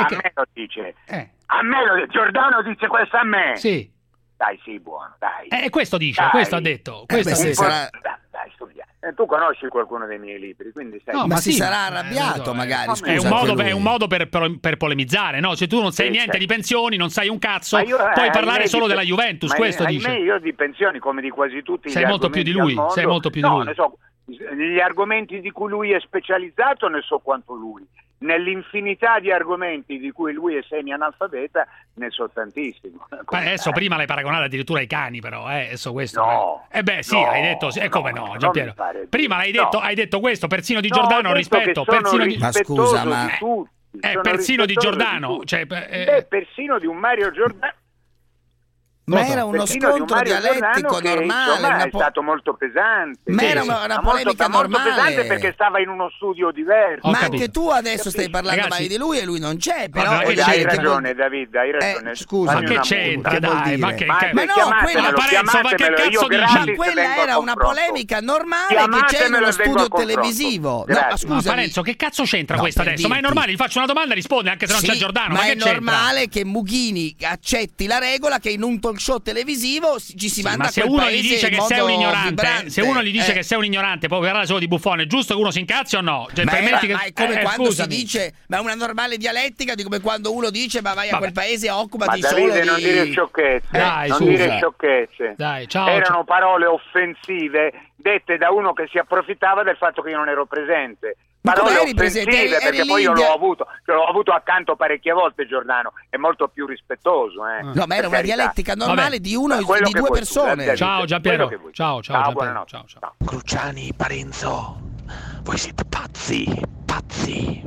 Giordano dice questo a me. Sì. Dai, buono, dai. Questo dice, questo ha detto. Dai, studia. Tu conosci qualcuno dei miei libri, quindi sai. No, ma si sarà arrabbiato magari. È un modo per polemizzare, no? Cioè tu non sai niente di pensioni, non sai un cazzo, puoi parlare solo della Juventus, questo dice. Io di pensioni, come di quasi tutti sei molto più di lui, sei molto più di lui. Ne so, gli argomenti di cui lui è specializzato ne so quanto lui. Nell'infinità di argomenti di cui lui è semi-analfabeta ne so tantissimo. Adesso prima l'hai paragonato addirittura ai cani, però adesso questo no, hai detto come no, Giampiero. Prima hai detto questo, persino di Giordano rispetto, persino di... Ma scusa, ma persino di Giordano. Persino di un Mario Giordano. Ma era uno scontro dialettico normale. È stato molto pesante. Ma era una polemica normale. Molto pesante perché stava in uno studio diverso. Ma anche tu adesso stai parlando male di lui e lui non c'è. Però hai ragione, David, hai ragione. Scusa, ma che c'entra? Dai, ma che cazzo dici? Ma quella era una polemica normale che c'è in uno studio televisivo. No, scusa, Parenzo, che cazzo c'entra questa adesso? Ma è normale, gli faccio una domanda e risponde anche se non c'è Giordano. Ma è normale che Mughini accetti la regola che in un talk show televisivo ci si manda a quel paese. Gli dice che sei un ignorante, se uno gli dice che sei un ignorante, poi parlare solo di buffone, è giusto che uno si incazzi o no? Ma è come quando si dice, ma è una normale dialettica, di come quando uno dice ma vai a quel paese e occupati solo di... non dire sciocchezze, dire sciocchezze. Dai, ciao. Erano parole offensive dette da uno che si approfittava del fatto che io non ero presente. Parole offensive, perché poi io l'ho avuto accanto parecchie volte. Giordano è molto più rispettoso. No, ma era una dialettica normale di uno di due persone. Ciao Giampiero. Ciao. Cruciani, Parenzo, voi siete pazzi,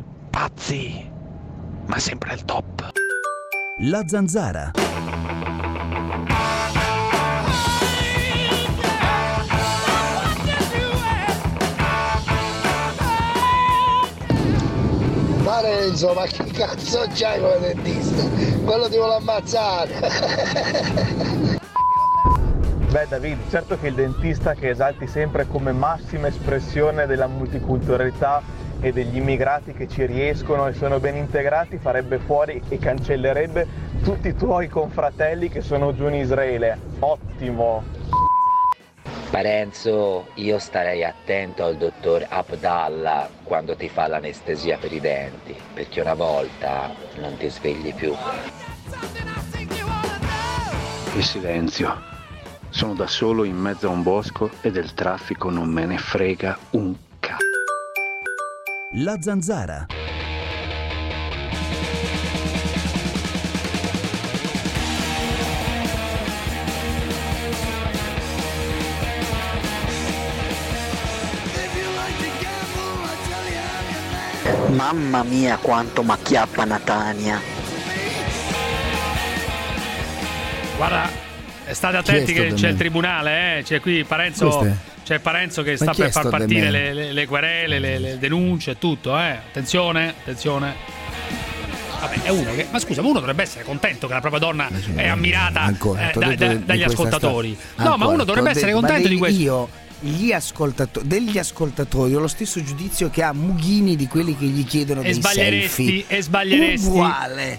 ma sempre al top. La Zanzara. Parenzo, ma che cazzo c'hai come dentista? Quello ti vuole ammazzare. Beh David, certo che il dentista che esalti sempre come massima espressione della multiculturalità e degli immigrati che ci riescono e sono ben integrati farebbe fuori e cancellerebbe tutti i tuoi confratelli che sono giù in Israele. Ottimo! Parenzo, io starei attento al dottor Abdallah quando ti fa l'anestesia per i denti, perché una volta non ti svegli più. Il silenzio. Sono da solo in mezzo a un bosco e del traffico non me ne frega un c***o. La Zanzara. Mamma mia quanto m'acchiappa Natania. Guarda, state attenti che c'è il tribunale, c'è qui Parenzo. C'è Parenzo che sta per far partire le querele, le denunce, tutto, Attenzione. Vabbè, è uno che. Ma scusa, uno dovrebbe essere contento che la propria donna è ammirata dagli ascoltatori. No, ma uno dovrebbe essere contento di questo. Degli ascoltatori ho lo stesso giudizio che ha Mughini di quelli che gli chiedono dei selfie. E sbaglieresti. Uguale.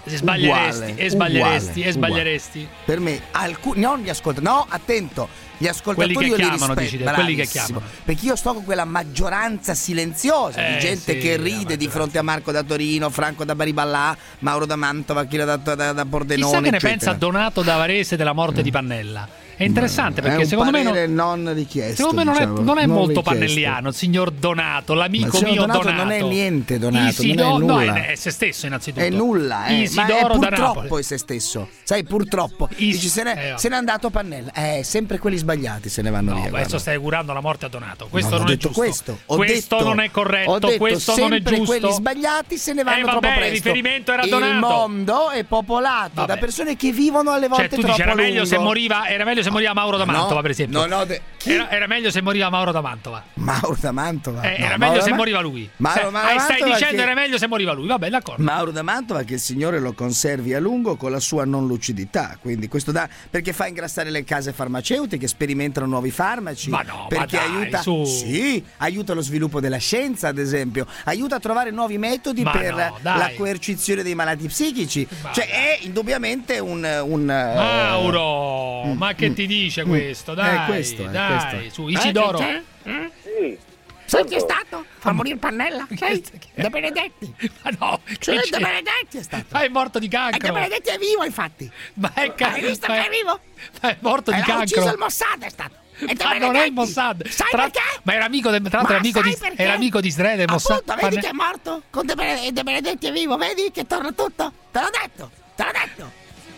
Per me non gli ascoltatori. No, attento. Gli ascoltatori quelli che io chiamano, li rispetto, quelli che chiamano. Perché io sto con quella maggioranza silenziosa di gente che ride di fronte a Marco da Torino, Franco da Bariballà, Mauro da Mantova, chi da Pordenone. Chissà che ne pensa Donato da Varese della morte di Pannella. È interessante perché secondo me non richiesto. Secondo me non è molto pannelliano, il signor Donato, l'amico mio Donato. Non è niente Donato, è se stesso innanzitutto. È nulla, Isidoro ma è purtroppo è se stesso. Sai, purtroppo. Dici, se n'è andato Pannella. Sempre quelli sbagliati se ne vanno via. Adesso stai augurando la morte a Donato. Questo non è giusto. Questo non è corretto, questo non è giusto. Quelli sbagliati se ne vanno troppo presto. Il riferimento era Donato. Il mondo è popolato da persone che vivono alle volte troppo lungo. Era meglio se moriva Mauro da Mantova, per esempio. Era meglio se moriva Mauro da Mantova. Mauro da Mantova? Era meglio se moriva lui. Stai dicendo era meglio se moriva lui. Vabbè, d'accordo. Mauro da Mantova, che il Signore lo conservi a lungo con la sua non lucidità. Quindi questo perché fa ingrassare le case farmaceutiche, sperimentano nuovi farmaci. Ma no, perché aiuta lo sviluppo della scienza, ad esempio. Aiuta a trovare nuovi metodi la coercizione dei malati psichici. Cioè è indubbiamente un Mauro, ma che ti dice questo? Dai, su Isidoro. Sì. Sai chi è stato? Fa morire Pannella? De Benedetti. Ma no, De Benedetti è stato. Ma è morto di cancro. De Benedetti è vivo, infatti. Ma è Hai visto che è vivo? Ma è morto di cancro. Ha ucciso il Mossad, è stato. Ma non è il Mossad. Sai perché? Ma era amico era amico di Israele. Appunto, vedi che è morto? Con De Benedetti è vivo, vedi che torna tutto? Te l'ho detto.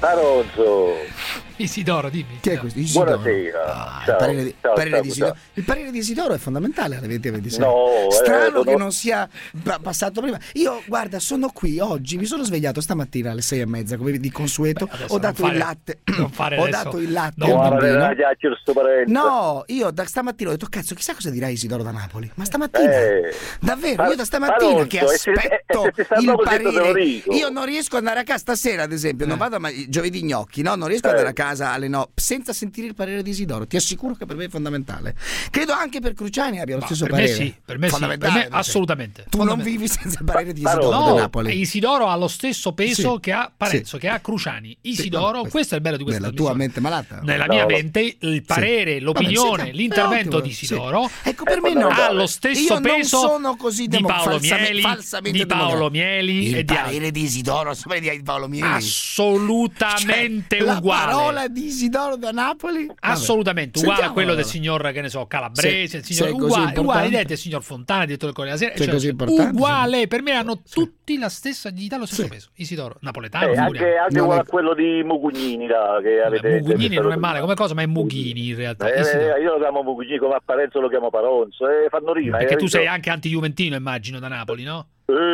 Paronzo. Isidoro, dimmi. Chi è questo? Isidoro. Buonasera. Il parere di Isidoro è fondamentale alle 20:26. No, strano che non sia passato prima. Io, guarda, sono qui oggi, mi sono svegliato stamattina alle 6:30, come di consueto. Ho dato il latte. Ho dato il latte al bambino. No, io da stamattina ho detto, cazzo, chissà cosa dirà Isidoro da Napoli. Ma stamattina, davvero, io da stamattina che aspetto il parere. Io non riesco ad andare a casa stasera, ad esempio, non vado giovedì gnocchi, no? Non riesco ad andare a casa alle 9 senza sentire il parere di Isidoro. Ti assicuro che per me è fondamentale. Credo anche per Cruciani abbia lo stesso parere. Per me assolutamente. Tu non vivi senza il parere di Isidoro da Napoli. Isidoro ha lo stesso peso che ha Parenzo, che ha Cruciani. Isidoro, questo è il bello di questa nella tua mente malata. Nella mia mente il parere, l'opinione, l'intervento di Isidoro per me ha lo stesso peso sono così di Paolo Mieli e di parere di Isidoro di Paolo Mieli. Assolutamente uguale. La parola di Isidoro da Napoli? Assolutamente uguale a quello del signor, che ne so, Calabrese, il signor uguale del signor Fontana, direttore del Corriere della Sera, uguale. Per me hanno tutti la stessa dignità, lo stesso peso. Isidoro napoletano, anche uguale a quello di Mugugnini che avete. Mugugnini non è male come cosa, ma è Mughini in realtà. Io lo chiamo Mugugnini, come a Parenzo lo chiamo Paronzo, fanno rima. Perché tu sei anche anti-juventino, immagino, da Napoli, no?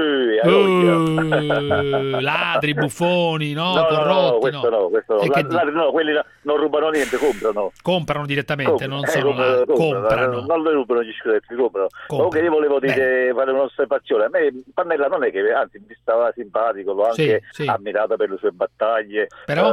Ladri, buffoni, corrotti, questo no, quelli non rubano niente, comprano direttamente, non sono comprano. Non le rubano gli scudetti, comprano. Comunque io volevo fare un'osservazione. A me Pannella non è che, anzi, mi stava simpatico, l'ho anche ammirato per le sue battaglie, però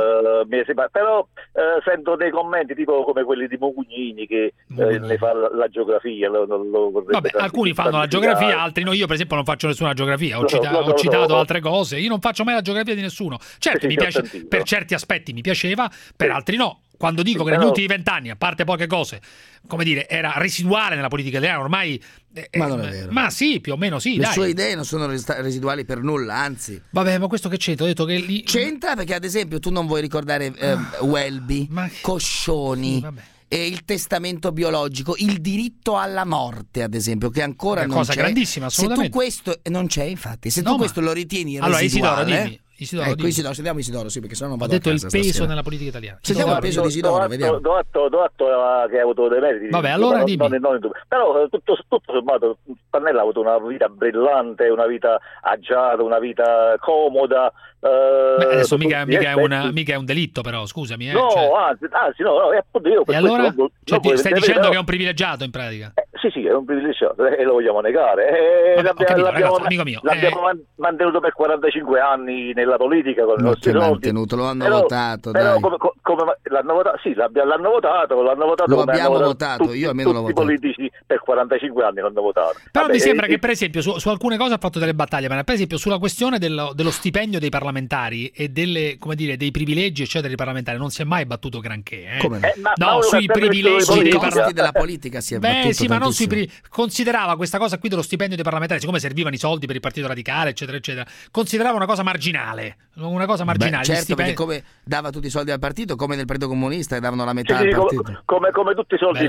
sento dei commenti tipo come quelli di Mugugnini che ne fa la geografia. Alcuni fanno la geografia, altri no. Io per esempio non faccio nessuna geografia, ho citato altre cose. Io non faccio mai la geografia di nessuno. Certo, mi piace, per certi aspetti mi piaceva, per altri no. Quando dico che negli ultimi 20 anni, a parte poche cose, come dire, era residuale nella politica italiana, ormai ma non è vero. Ma sì, più o meno sì. Le sue idee non sono residuali per nulla, anzi. Vabbè, ma questo che c'entra? Ho detto che lì c'entra perché, ad esempio, tu non vuoi ricordare Welby, Coscioni. Vabbè. E il testamento biologico, il diritto alla morte, ad esempio, che ancora non c'è. È una cosa grandissima, assolutamente. Se tu questo non c'è, infatti, se tu questo lo ritieni residuale. Allora, Isidoro, sentiamo Isidoro, sì, perché sennò non vado a casa. Ho detto il peso stasera nella politica italiana. Sentiamo il peso di Isidoro, vediamo. Do atto che ha avuto dei meriti. Vabbè, allora dimmi. Però tutto sommato Pannella ha avuto una vita brillante, una vita agiata, una vita comoda. Adesso mica è un delitto, però, scusami. No, anzi, no, io e allora? Stai dicendo che è un privilegiato in pratica? Sì, è un privilegiato e lo vogliamo negare. Amico mio. L'abbiamo mantenuto per 45 anni nella politica con i nostri soldi. Lo hanno votato. Però come l'hanno votato? Sì, l'hanno votato. Lo abbiamo votato, io almeno l'ho votato. Tutti i politici per 45 anni l'hanno votato. Però mi sembra che, per esempio, su alcune cose ha fatto delle battaglie, ma per esempio sulla questione dello stipendio dei parlamentari e dei privilegi eccetera dei parlamentari non si è mai battuto granché. Come no, sui privilegi dei parlamentari della politica si è battuto. Sì, ma non considerava questa cosa qui dello stipendio dei parlamentari, siccome servivano i soldi per il Partito Radicale eccetera eccetera, considerava una cosa marginale. Certo, perché come dava tutti i soldi al partito, come nel Partito Comunista, e davano la metà al partito. Come tutti i soldi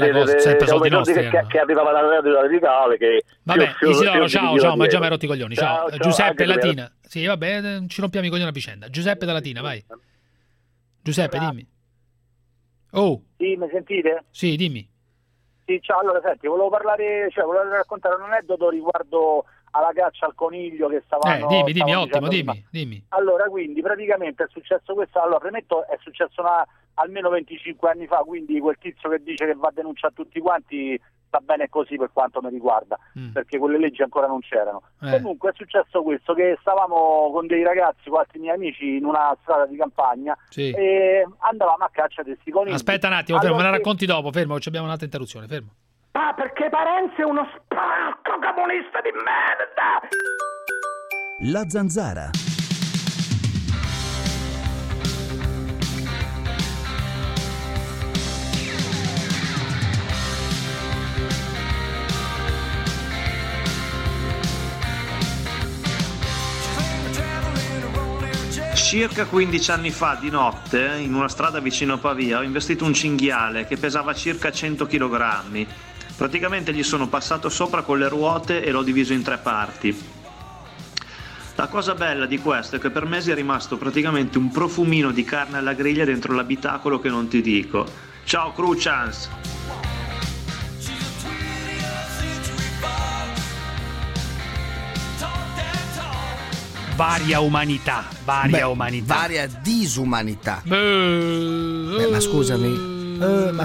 che arrivavano dalla Radio Radicale. Vabbè, Isidoro, ciao, ma già mi hai rotto i coglioni. Ciao. Giuseppe Latina. Sì, vabbè, ci rompiamo i coglioni a vicenda. Giuseppe da Latina, vai. Giuseppe, dimmi. Oh. Sì, mi sentite? Sì, dimmi. Sì, ciao, allora senti, volevo raccontare un aneddoto riguardo alla caccia al coniglio che stavano. Dimmi, ottimo, dimmi. Allora, quindi praticamente è successo questo. Allora, premetto, è successo almeno 25 anni fa, quindi quel tizio che dice che va a denunciare tutti quanti sta bene così per quanto mi riguarda, perché quelle leggi ancora non c'erano. Comunque è successo questo, che stavamo con dei ragazzi, con altri miei amici, in una strada di campagna e andavamo a caccia di questi conigli. Aspetta un attimo, fermo, me la racconti dopo, fermo, abbiamo un'altra interruzione, fermo. Perché Parenzo è uno sporco comunista di merda! La Zanzara. Circa 15 anni fa, di notte, in una strada vicino a Pavia, ho investito un cinghiale che pesava circa 100 kg. Praticamente gli sono passato sopra con le ruote e l'ho diviso in 3 parti. La cosa bella di questo è che per mesi è rimasto praticamente un profumino di carne alla griglia dentro l'abitacolo che non ti dico. Ciao Crucians! Varia umanità. Varia disumanità. Ma scusami. Ma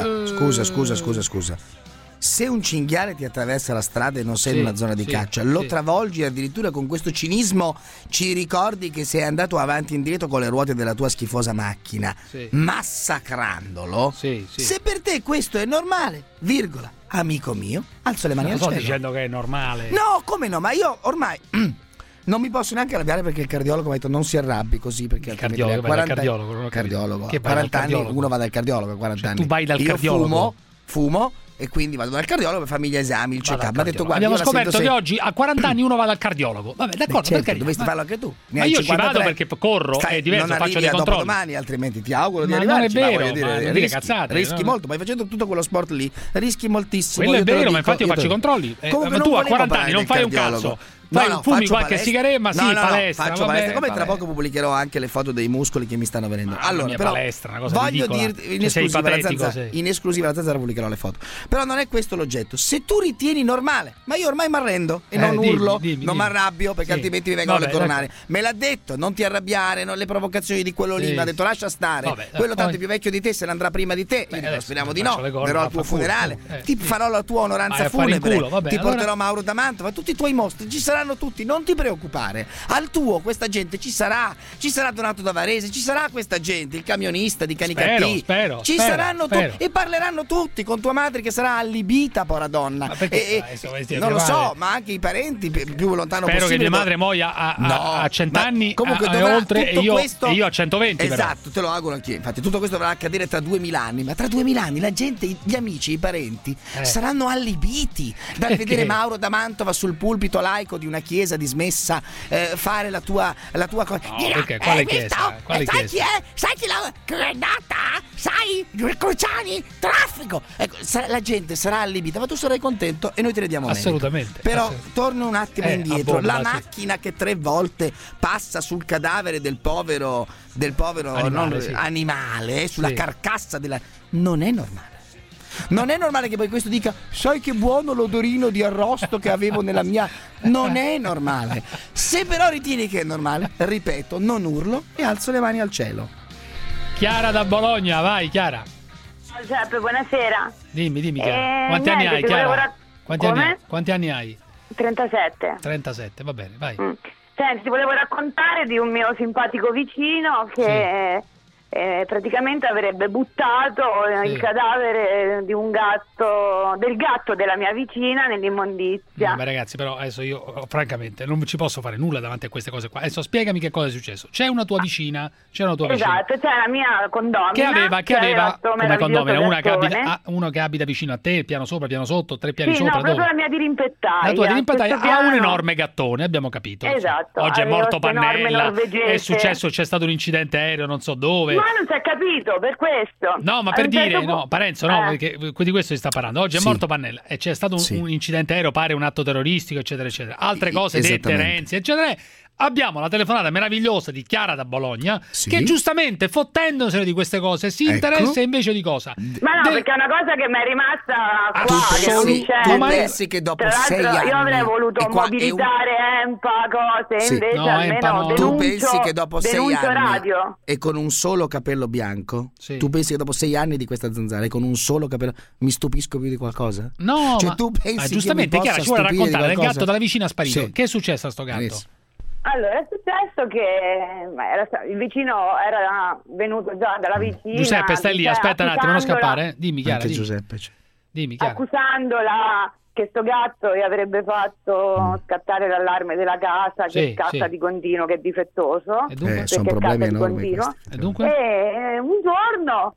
scusa. Se un cinghiale ti attraversa la strada e non sei in una zona di caccia, lo travolgi e addirittura con questo cinismo ci ricordi che sei andato avanti e indietro con le ruote della tua schifosa macchina, massacrandolo. Se per te questo è normale, virgola, amico mio, alzo le mani al cielo. Non sto dicendo che è normale. No, come no, ma io ormai non mi posso neanche arrabbiare perché il cardiologo mi ha detto non si arrabbi così, perché il cardiologo, a 40 anni uno va dal cardiologo a 40 anni. Tu vai dal cardiologo. Io fumo e quindi vado dal cardiologo per farmi gli esami, il check-up. Mi ha detto, guarda, abbiamo scoperto che oggi a 40 anni uno va dal cardiologo. Vabbè, d'accordo, perché dovresti farlo anche tu. Ma io 53. Ci vado perché corro, è diverso, faccio dei controlli. Domani, altrimenti ti auguro di arrivarci. Non è vero, non dire cazzate. Rischi molto, ma facendo tutto quello sport lì, rischi moltissimo. Quello è vero, ma infatti io faccio i controlli. Ma tu a 40 anni non fai un cazzo. Fumi qualche sigaretta, palestra. Faccio palestra. Come tra poco pubblicherò anche le foto dei muscoli che mi stanno venendo. Allora, però palestra, una cosa voglio ridicola. dirti in esclusiva la Zanzara pubblicherò le foto. Però non è questo l'oggetto. Se tu ritieni normale, ma io ormai mi arrendo e non urlo, non mi arrabbio perché altrimenti mi vengono le coronare. Me l'ha detto, non ti arrabbiare, non le provocazioni di quello lì, mi ha detto lascia stare. Quello tanto è più vecchio di te, se ne andrà prima di te. Speriamo di no. Verrò al tuo funerale, ti farò la tua onoranza funebre, ti porterò Mauro D'Amantova, tutti i tuoi mostri ci saranno tutti, non ti preoccupare. Al tuo questa gente ci sarà Donato da Varese, ci sarà questa gente, il camionista di Canicattì, ci saranno tutti e parleranno tutti con tua madre che sarà allibita, povera donna. Non lo so, ma anche i parenti più lontano possibile. Spero che mia madre muoia a 100 anni oltre e io a 120. Esatto, te lo auguro anch'io. Infatti tutto questo dovrà accadere tra 2000 anni, ma tra 2000 anni la gente, gli amici, i parenti saranno allibiti dal vedere Mauro da Mantova sul pulpito laico di una chiesa dismessa fare la tua cosa. Perché quale chiesa? Sai chi l'ha granata? Sai? Cruciani? Traffico! Ecco, la gente sarà allibita, ma tu sarai contento e noi te ne diamo assolutamente. Però torno un attimo indietro. La macchina che 3 volte passa sul cadavere del povero animale sulla carcassa non è normale. Non è normale che poi questo dica sai che buono l'odorino di arrosto che avevo nella mia. Non è normale. Se però ritieni che è normale, ripeto, non urlo e alzo le mani al cielo. Chiara da Bologna, vai Chiara. Giuseppe, buonasera. Dimmi Chiara. Quanti anni hai Chiara? Quanti anni hai? 37, va bene, vai. Senti, ti volevo raccontare di un mio simpatico vicino che praticamente avrebbe buttato il cadavere di del gatto della mia vicina nell'immondizia. Ma ragazzi, però adesso io francamente non ci posso fare nulla davanti a queste cose qua. Adesso spiegami che cosa è successo. C'è una tua vicina, esatto, c'è la mia condomina che aveva come condomina uno che abita vicino a te, il piano sopra, piano sotto, 3 piani sopra. No, proprio la mia dirimpettai. La tua dirimpettai ha un enorme gattone, abbiamo capito. Esatto. Oggi è morto Pannella, è successo, c'è stato un incidente aereo, non so dove. Ma non si è capito, per questo. No, ma per dire, Parenzo, perché di questo si sta parlando. Oggi è morto Pannella e c'è stato un incidente aereo, pare un atto terroristico, eccetera, eccetera. Altre cose dette Renzi, eccetera. Abbiamo la telefonata meravigliosa di Chiara da Bologna che giustamente fottendosene di queste cose si interessa invece di cosa? Ma no, perché è una cosa che mi è rimasta qua. Tu pensi che dopo 6 anni io avrei voluto mobilitare EMPA, cose, invece almeno tu pensi che dopo 6 anni radio. E con un solo capello bianco? Tu pensi che dopo 6 anni di questa zanzara e con un solo capello mi stupisco più di qualcosa? No, cioè, tu pensi giustamente Chiara ci vuole raccontare del gatto della vicina sparito. Che è successo a sto gatto? Allora, è successo che il vicino era venuto già dalla vicina. Giuseppe, stai lì, aspetta un attimo, non scappare. Dimmi, Chiara. Anche Giuseppe. Dimmi, Chiara. Accusandola che sto gatto gli avrebbe fatto scattare l'allarme della casa, che scatta di continuo, che è difettoso. E dunque? Sono problemi enormi. E dunque? E un giorno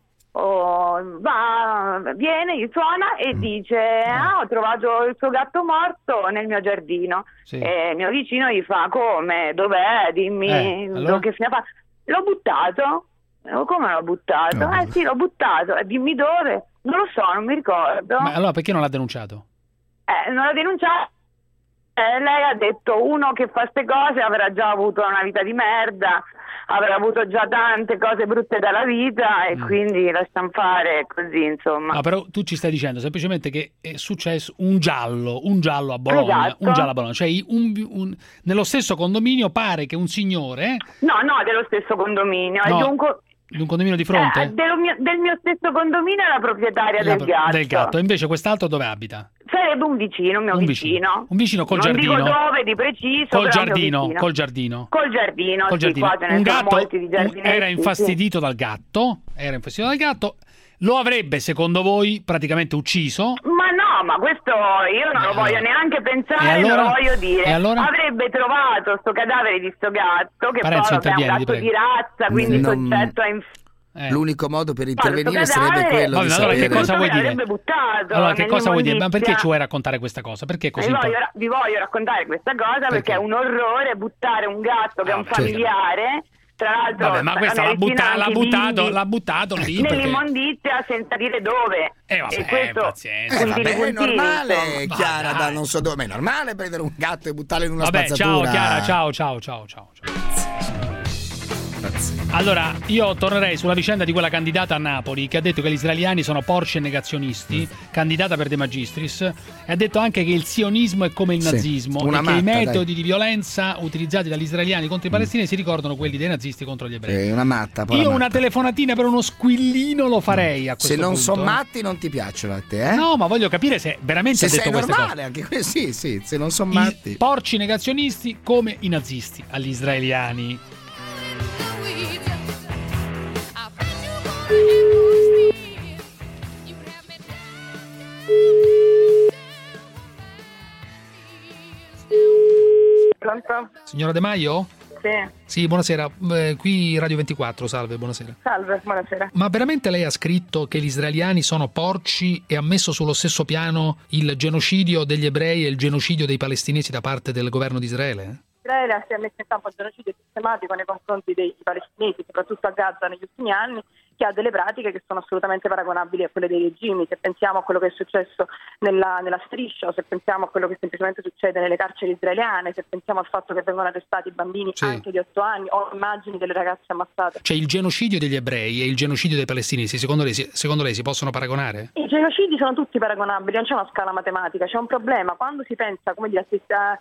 viene, gli suona e dice ho trovato il suo gatto morto nel mio giardino. E il mio vicino gli fa come? Dov'è? Dimmi allora? Che fine fa? L'ho buttato. Come l'ho buttato? Sì, l'ho buttato. Dimmi dove? Non lo so, non mi ricordo. Ma allora perché non l'ha denunciato? Non l'ha denunciato lei ha detto uno che fa ste cose avrà già avuto una vita di merda, avrà avuto già tante cose brutte dalla vita e quindi lasciamo fare così, insomma. No, però tu ci stai dicendo semplicemente che è successo un giallo a Bologna, esatto. Un giallo a Bologna, cioè nello stesso condominio pare che un signore... No, dello stesso condominio, no. Di un condominio di fronte? Del mio stesso condominio è la proprietaria del gatto. Del gatto. Invece quest'altro dove abita? Sarebbe un vicino, un mio vicino. Un vicino col non giardino? Non dico dove di preciso, col giardino. Sì, qua ce ne un sono gatto molti di giardinetti, era infastidito dal gatto. Lo avrebbe, secondo voi, praticamente ucciso? Ma questo io non lo voglio neanche pensare, allora? non lo voglio dire. E allora? Avrebbe trovato sto cadavere di sto gatto, che Parenzo, poi è un gatto di razza, quindi soggetto a l'unico modo per intervenire sarebbe quello di allora che cosa vuoi dire? Buttato allora che cosa vuoi dire? Ma perché ci vuoi raccontare questa cosa? Perché così? Vi voglio raccontare questa cosa perché è un orrore buttare un gatto che è un familiare. Tra l'altro, vabbè, ma questa l'ha buttato lì nell'immondizia senza dire dove. E questo è normale, Chiara, non so dove, ma è normale prendere un gatto e buttarlo in una spazzatura. Ciao, Chiara, ciao. Allora, io tornerei sulla vicenda di quella candidata a Napoli che ha detto che gli israeliani sono porci e negazionisti, candidata per De Magistris, e ha detto anche che il sionismo è come il nazismo e che i metodi di violenza utilizzati dagli israeliani contro i palestinesi ricordano quelli dei nazisti contro gli ebrei. Una matta. Io una telefonatina per uno squillino lo farei a questo punto. Se non punto. sono matti non ti piacciono a te, eh? No, ma voglio capire se veramente ha detto queste normale, cose. Anche sì, se non sono matti. Porci negazionisti come i nazisti agli israeliani. Pronto? Signora De Maio? Sì, buonasera. Qui Radio 24, salve, buonasera. Salve, buonasera. Ma veramente lei ha scritto che gli israeliani sono porci e ha messo sullo stesso piano il genocidio degli ebrei e il genocidio dei palestinesi da parte del governo di Israele? Israele si è messo in campo un genocidio sistematico nei confronti dei palestinesi, soprattutto a Gaza negli ultimi anni, che ha delle pratiche che sono assolutamente paragonabili a quelle dei regimi. Se pensiamo a quello che è successo nella striscia, o se pensiamo a quello che semplicemente succede nelle carceri israeliane, se pensiamo al fatto che vengono arrestati bambini anche di 8 anni, o immagini delle ragazze ammazzate. Cioè il genocidio degli ebrei e il genocidio dei palestinesi, secondo lei si possono paragonare? I genocidi sono tutti paragonabili, non c'è una scala matematica, c'è un problema. Quando si pensa, come dire,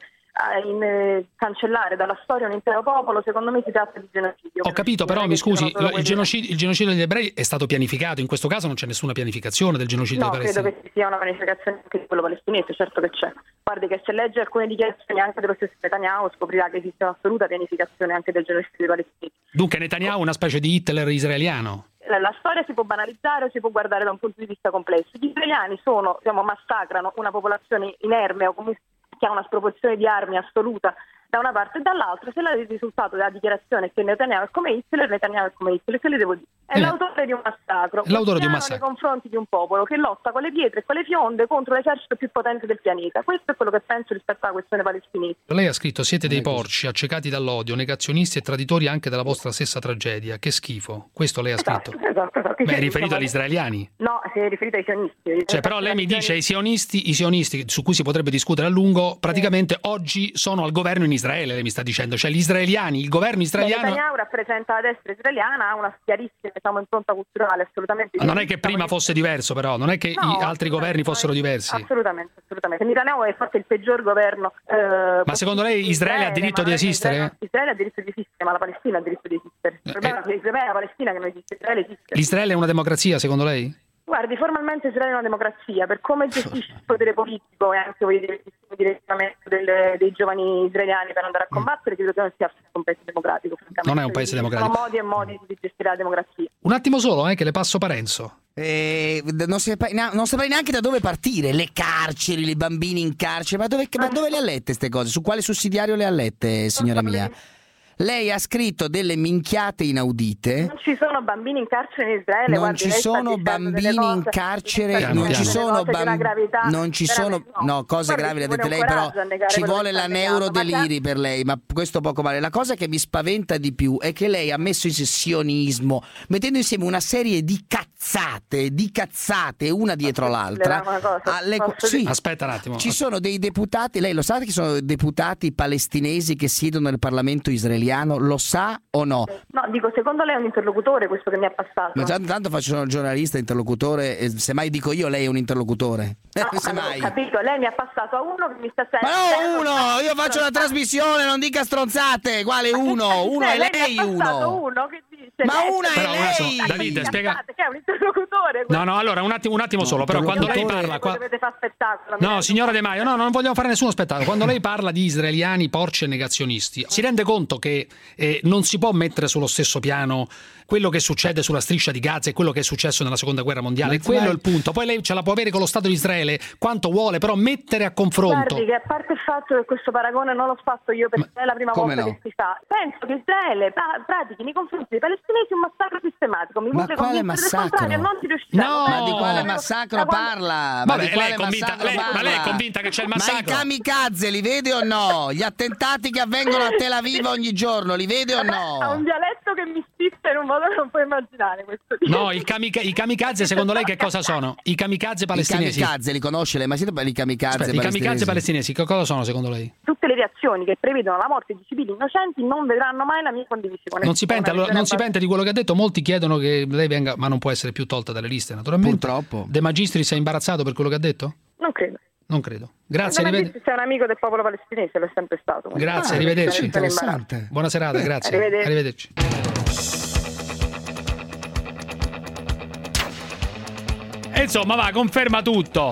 cancellare dalla storia un intero popolo, secondo me si tratta di genocidio. Ho capito, però mi scusi, il genocidio degli ebrei è stato pianificato, in questo caso non c'è nessuna pianificazione del genocidio dei palestinesi. No, credo che ci sia una pianificazione anche di quello palestinese, certo che c'è. Guardi che se legge alcune dichiarazioni anche dello stesso Netanyahu scoprirà che esiste un'assoluta pianificazione anche del genocidio dei palestinesi. Dunque Netanyahu è una specie di Hitler israeliano? La storia si può banalizzare o si può guardare da un punto di vista complesso. Gli israeliani massacrano una popolazione inerme o comunque che ha una sproporzione di armi assoluta da una parte e dall'altra. Se il risultato della dichiarazione è che Netanyahu è come Hitler, che le devo dire? È l'autore di un massacro. Nei confronti di un popolo che lotta con le pietre e con le fionde contro l'esercito più potente del pianeta. Questo è quello che penso rispetto alla questione palestinese. Lei ha scritto: siete dei porci, accecati dall'odio, negazionisti e traditori anche della vostra stessa tragedia. Che schifo. Questo lei ha scritto. Esatto. Ma è riferito agli israeliani? No, si è riferito ai sionisti. Cioè, però lei mi dice i sionisti su cui si potrebbe discutere a lungo, praticamente oggi sono al governo in Israele, lei mi sta dicendo. Cioè gli israeliani, il governo israeliano... Netanyahu rappresenta la destra israeliana, ha una chiarissima impronta culturale assolutamente non è che prima fosse diverso, però non è che altri governi fossero diversi. Assolutamente. Netanyahu è forse il peggior governo. Ma secondo lei Israele ha diritto di esistere? Israele ha diritto di esistere, ma la Palestina ha diritto di esistere. Il problema è la Palestina che non esiste, Israele esiste. L'Israele è una democrazia, secondo lei? Guardi, formalmente Israele è una democrazia, per come gestisce il potere politico e anche il direttamento dei giovani israeliani per andare a combattere, credo che non sia un paese democratico. Non è un paese democratico. Sono modi e modi di gestire la democrazia. Un attimo solo, che le passo Parenzo. Non saprei neanche da dove partire. Le carceri, i bambini in carcere, ma dove le ha lette queste cose? Su quale sussidiario le ha lette, signora mia? Lei ha scritto delle minchiate inaudite. Non ci sono bambini in carcere in Israele. Non ci sono bambini in carcere, non ci sono cose gravi le ha dette lei, però ci vuole la neurodeliri per lei, ma questo poco vale. La cosa che mi spaventa di più è che lei ha messo in sionismo, mettendo insieme una serie di cazzate una dietro l'altra. Sì. Aspetta un attimo. Ci sono dei deputati, lei lo sa che sono deputati palestinesi che siedono nel Parlamento israeliano, lo sa o no? No, dico, secondo lei è un interlocutore questo che mi ha passato? Ma già tanto faccio un giornalista interlocutore, e semmai dico io, lei è un interlocutore. Ho capito, lei mi ha passato a uno che mi sta sempre... Ma no, uno! Io faccio la trasmissione, non dica stronzate! Quale uno? Uno è lei, uno che dice... Ma una è lei! Davide, spiega... Che è un interlocutore. No, allora, un attimo solo, però quando lei parla... Dovete fare spettacolo. No, signora De Maio, no, non vogliamo fare nessuno spettacolo. Quando lei parla di israeliani porci e negazionisti, si rende conto che non si può mettere sullo stesso piano quello che succede sulla striscia di Gaza e quello che è successo nella seconda guerra mondiale. Quello è il punto. Poi lei ce la può avere con lo Stato di Israele quanto vuole, però mettere a confronto. Guardi, che a parte il fatto che questo paragone non l'ho fatto io perché è la prima volta che si fa, penso che Israele pratichi nei confronti dei palestinesi un massacro sistematico. Ma quale massacro? Non si riuscirà. No, ma di quale massacro parla? Vabbè, lei è convinta che c'è il massacro? Ma i kamikaze li vede o no? Gli attentati che avvengono a Tel Aviv ogni giorno li vede o no? Ha un dialetto che mi spizza in un modo che non puoi immaginare questo dialetto. No, i kamikaze secondo lei che cosa sono? I kamikaze palestinesi? I kamikaze li conosce lei? Ma siete i kamikaze palestinesi? I kamikaze palestinesi che cosa sono secondo lei? Tutte le reazioni che prevedono la morte di civili innocenti non vedranno mai la mia condivisione. Non si pente di quello che ha detto? Molti chiedono che lei venga, ma non può essere più tolta dalle liste naturalmente. Purtroppo. De Magistris è imbarazzato per quello che ha detto? Non credo. Non credo. Grazie, arrivederci. Sei un amico del popolo palestinese, lo è sempre stato. Grazie, arrivederci. Interessante. Buona serata, grazie. Arrivederci. E insomma, va, conferma tutto.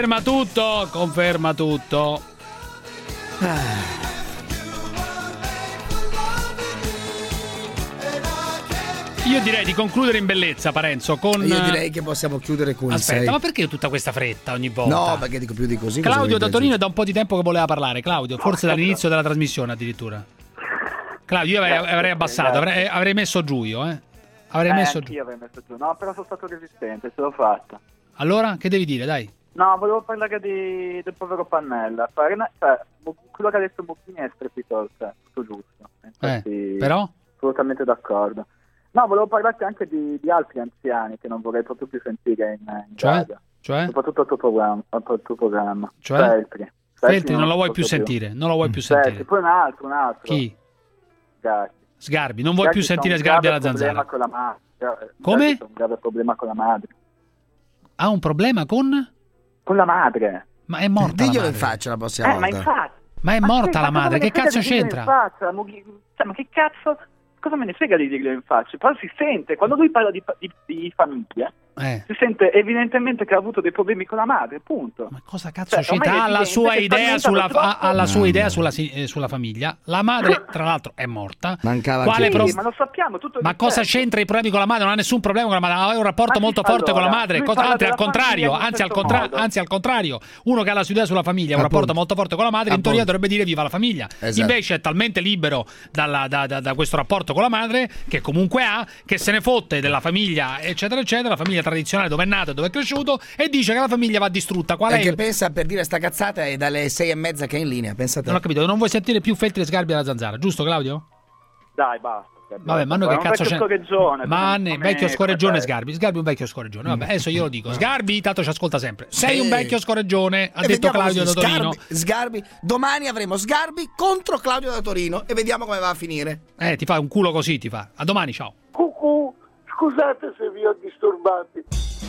Io direi di concludere in bellezza, Parenzo, con... Io direi che possiamo chiudere con Aspetta, ma perché tutta questa fretta ogni volta? No, perché dico più di così. Claudio da Torino è da un po' di tempo che voleva parlare. Claudio, forse dall'inizio della trasmissione addirittura. Claudio, io avrei abbassato, avrei messo giù io, Avrei messo giù. Io avrei messo giù. No, però sono stato resistente, ce l'ho fatta. Allora, che devi dire, dai? No, volevo parlare del povero Pannella. Quello che ha detto Bocchini è strepitoso, tutto giusto. Infatti, però? Assolutamente d'accordo. No, volevo parlarti anche di altri anziani che non vorrei proprio più sentire in radio. Cioè? Soprattutto al tuo programma. Cioè? Feltri non lo vuoi più sentire. Feltri, poi un altro. Chi? Sgarbi. Non vuoi più sentire Sgarbi alla Zanzara. Con la madre. Come? Un grave problema con la madre. Ha un problema con? Con la madre. Ma è morta la madre. In faccia la prossima volta. Ma infatti. Ma è morta la madre, che cazzo c'entra? Ma che cazzo... Cosa me ne frega di dirlo in faccia? Però si sente, quando lui parla di famiglia, si sente evidentemente che ha avuto dei problemi con la madre, punto. Ma cosa cazzo c'entra? Ha la sua idea sulla famiglia. La madre, tra l'altro, è morta. Mancava ma lo sappiamo tutto. Ma cosa c'entra i problemi con la madre? Non ha nessun problema con la madre, ha un rapporto molto forte con la madre. Anzi, al contrario, uno che ha la sua idea sulla famiglia, ha un rapporto molto forte con la madre, in teoria dovrebbe dire viva la famiglia. Esatto. Invece è talmente libero da questo rapporto con la madre, che comunque che se ne fotte della famiglia, eccetera, eccetera, la famiglia tradizionale dove è nato e dove è cresciuto, e dice che la famiglia va distrutta. Perché pensa, per dire sta cazzata, è dalle 6:30 che è in linea, pensate. Non ho capito, non vuoi sentire più Feltri e Sgarbi alla Zanzara, giusto Claudio? Dai, basta. Vabbè, ma noi che cazzo c'è? Vecchio scorreggione Sgarbi è un vecchio scorreggione. Vabbè, adesso io lo dico. Sgarbi tanto ci ascolta sempre. Sei un vecchio scorreggione, ha detto Claudio da Torino. Sgarbi, domani avremo Sgarbi contro Claudio da Torino e vediamo come va a finire. Ti fa un culo così, ti fa. A domani, ciao. Cucù, scusate se vi ho disturbati.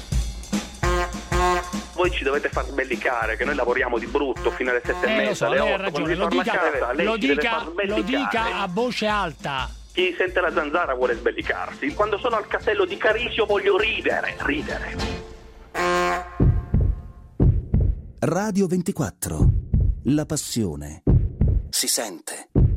Voi ci dovete far sbellicare, che noi lavoriamo di brutto fino alle 7:30, alle 8. Lei ha ragione, lo dica a voce alta. Chi sente la Zanzara vuole sbellicarsi. Quando sono al castello di Carisio voglio ridere. Radio 24. La passione si sente.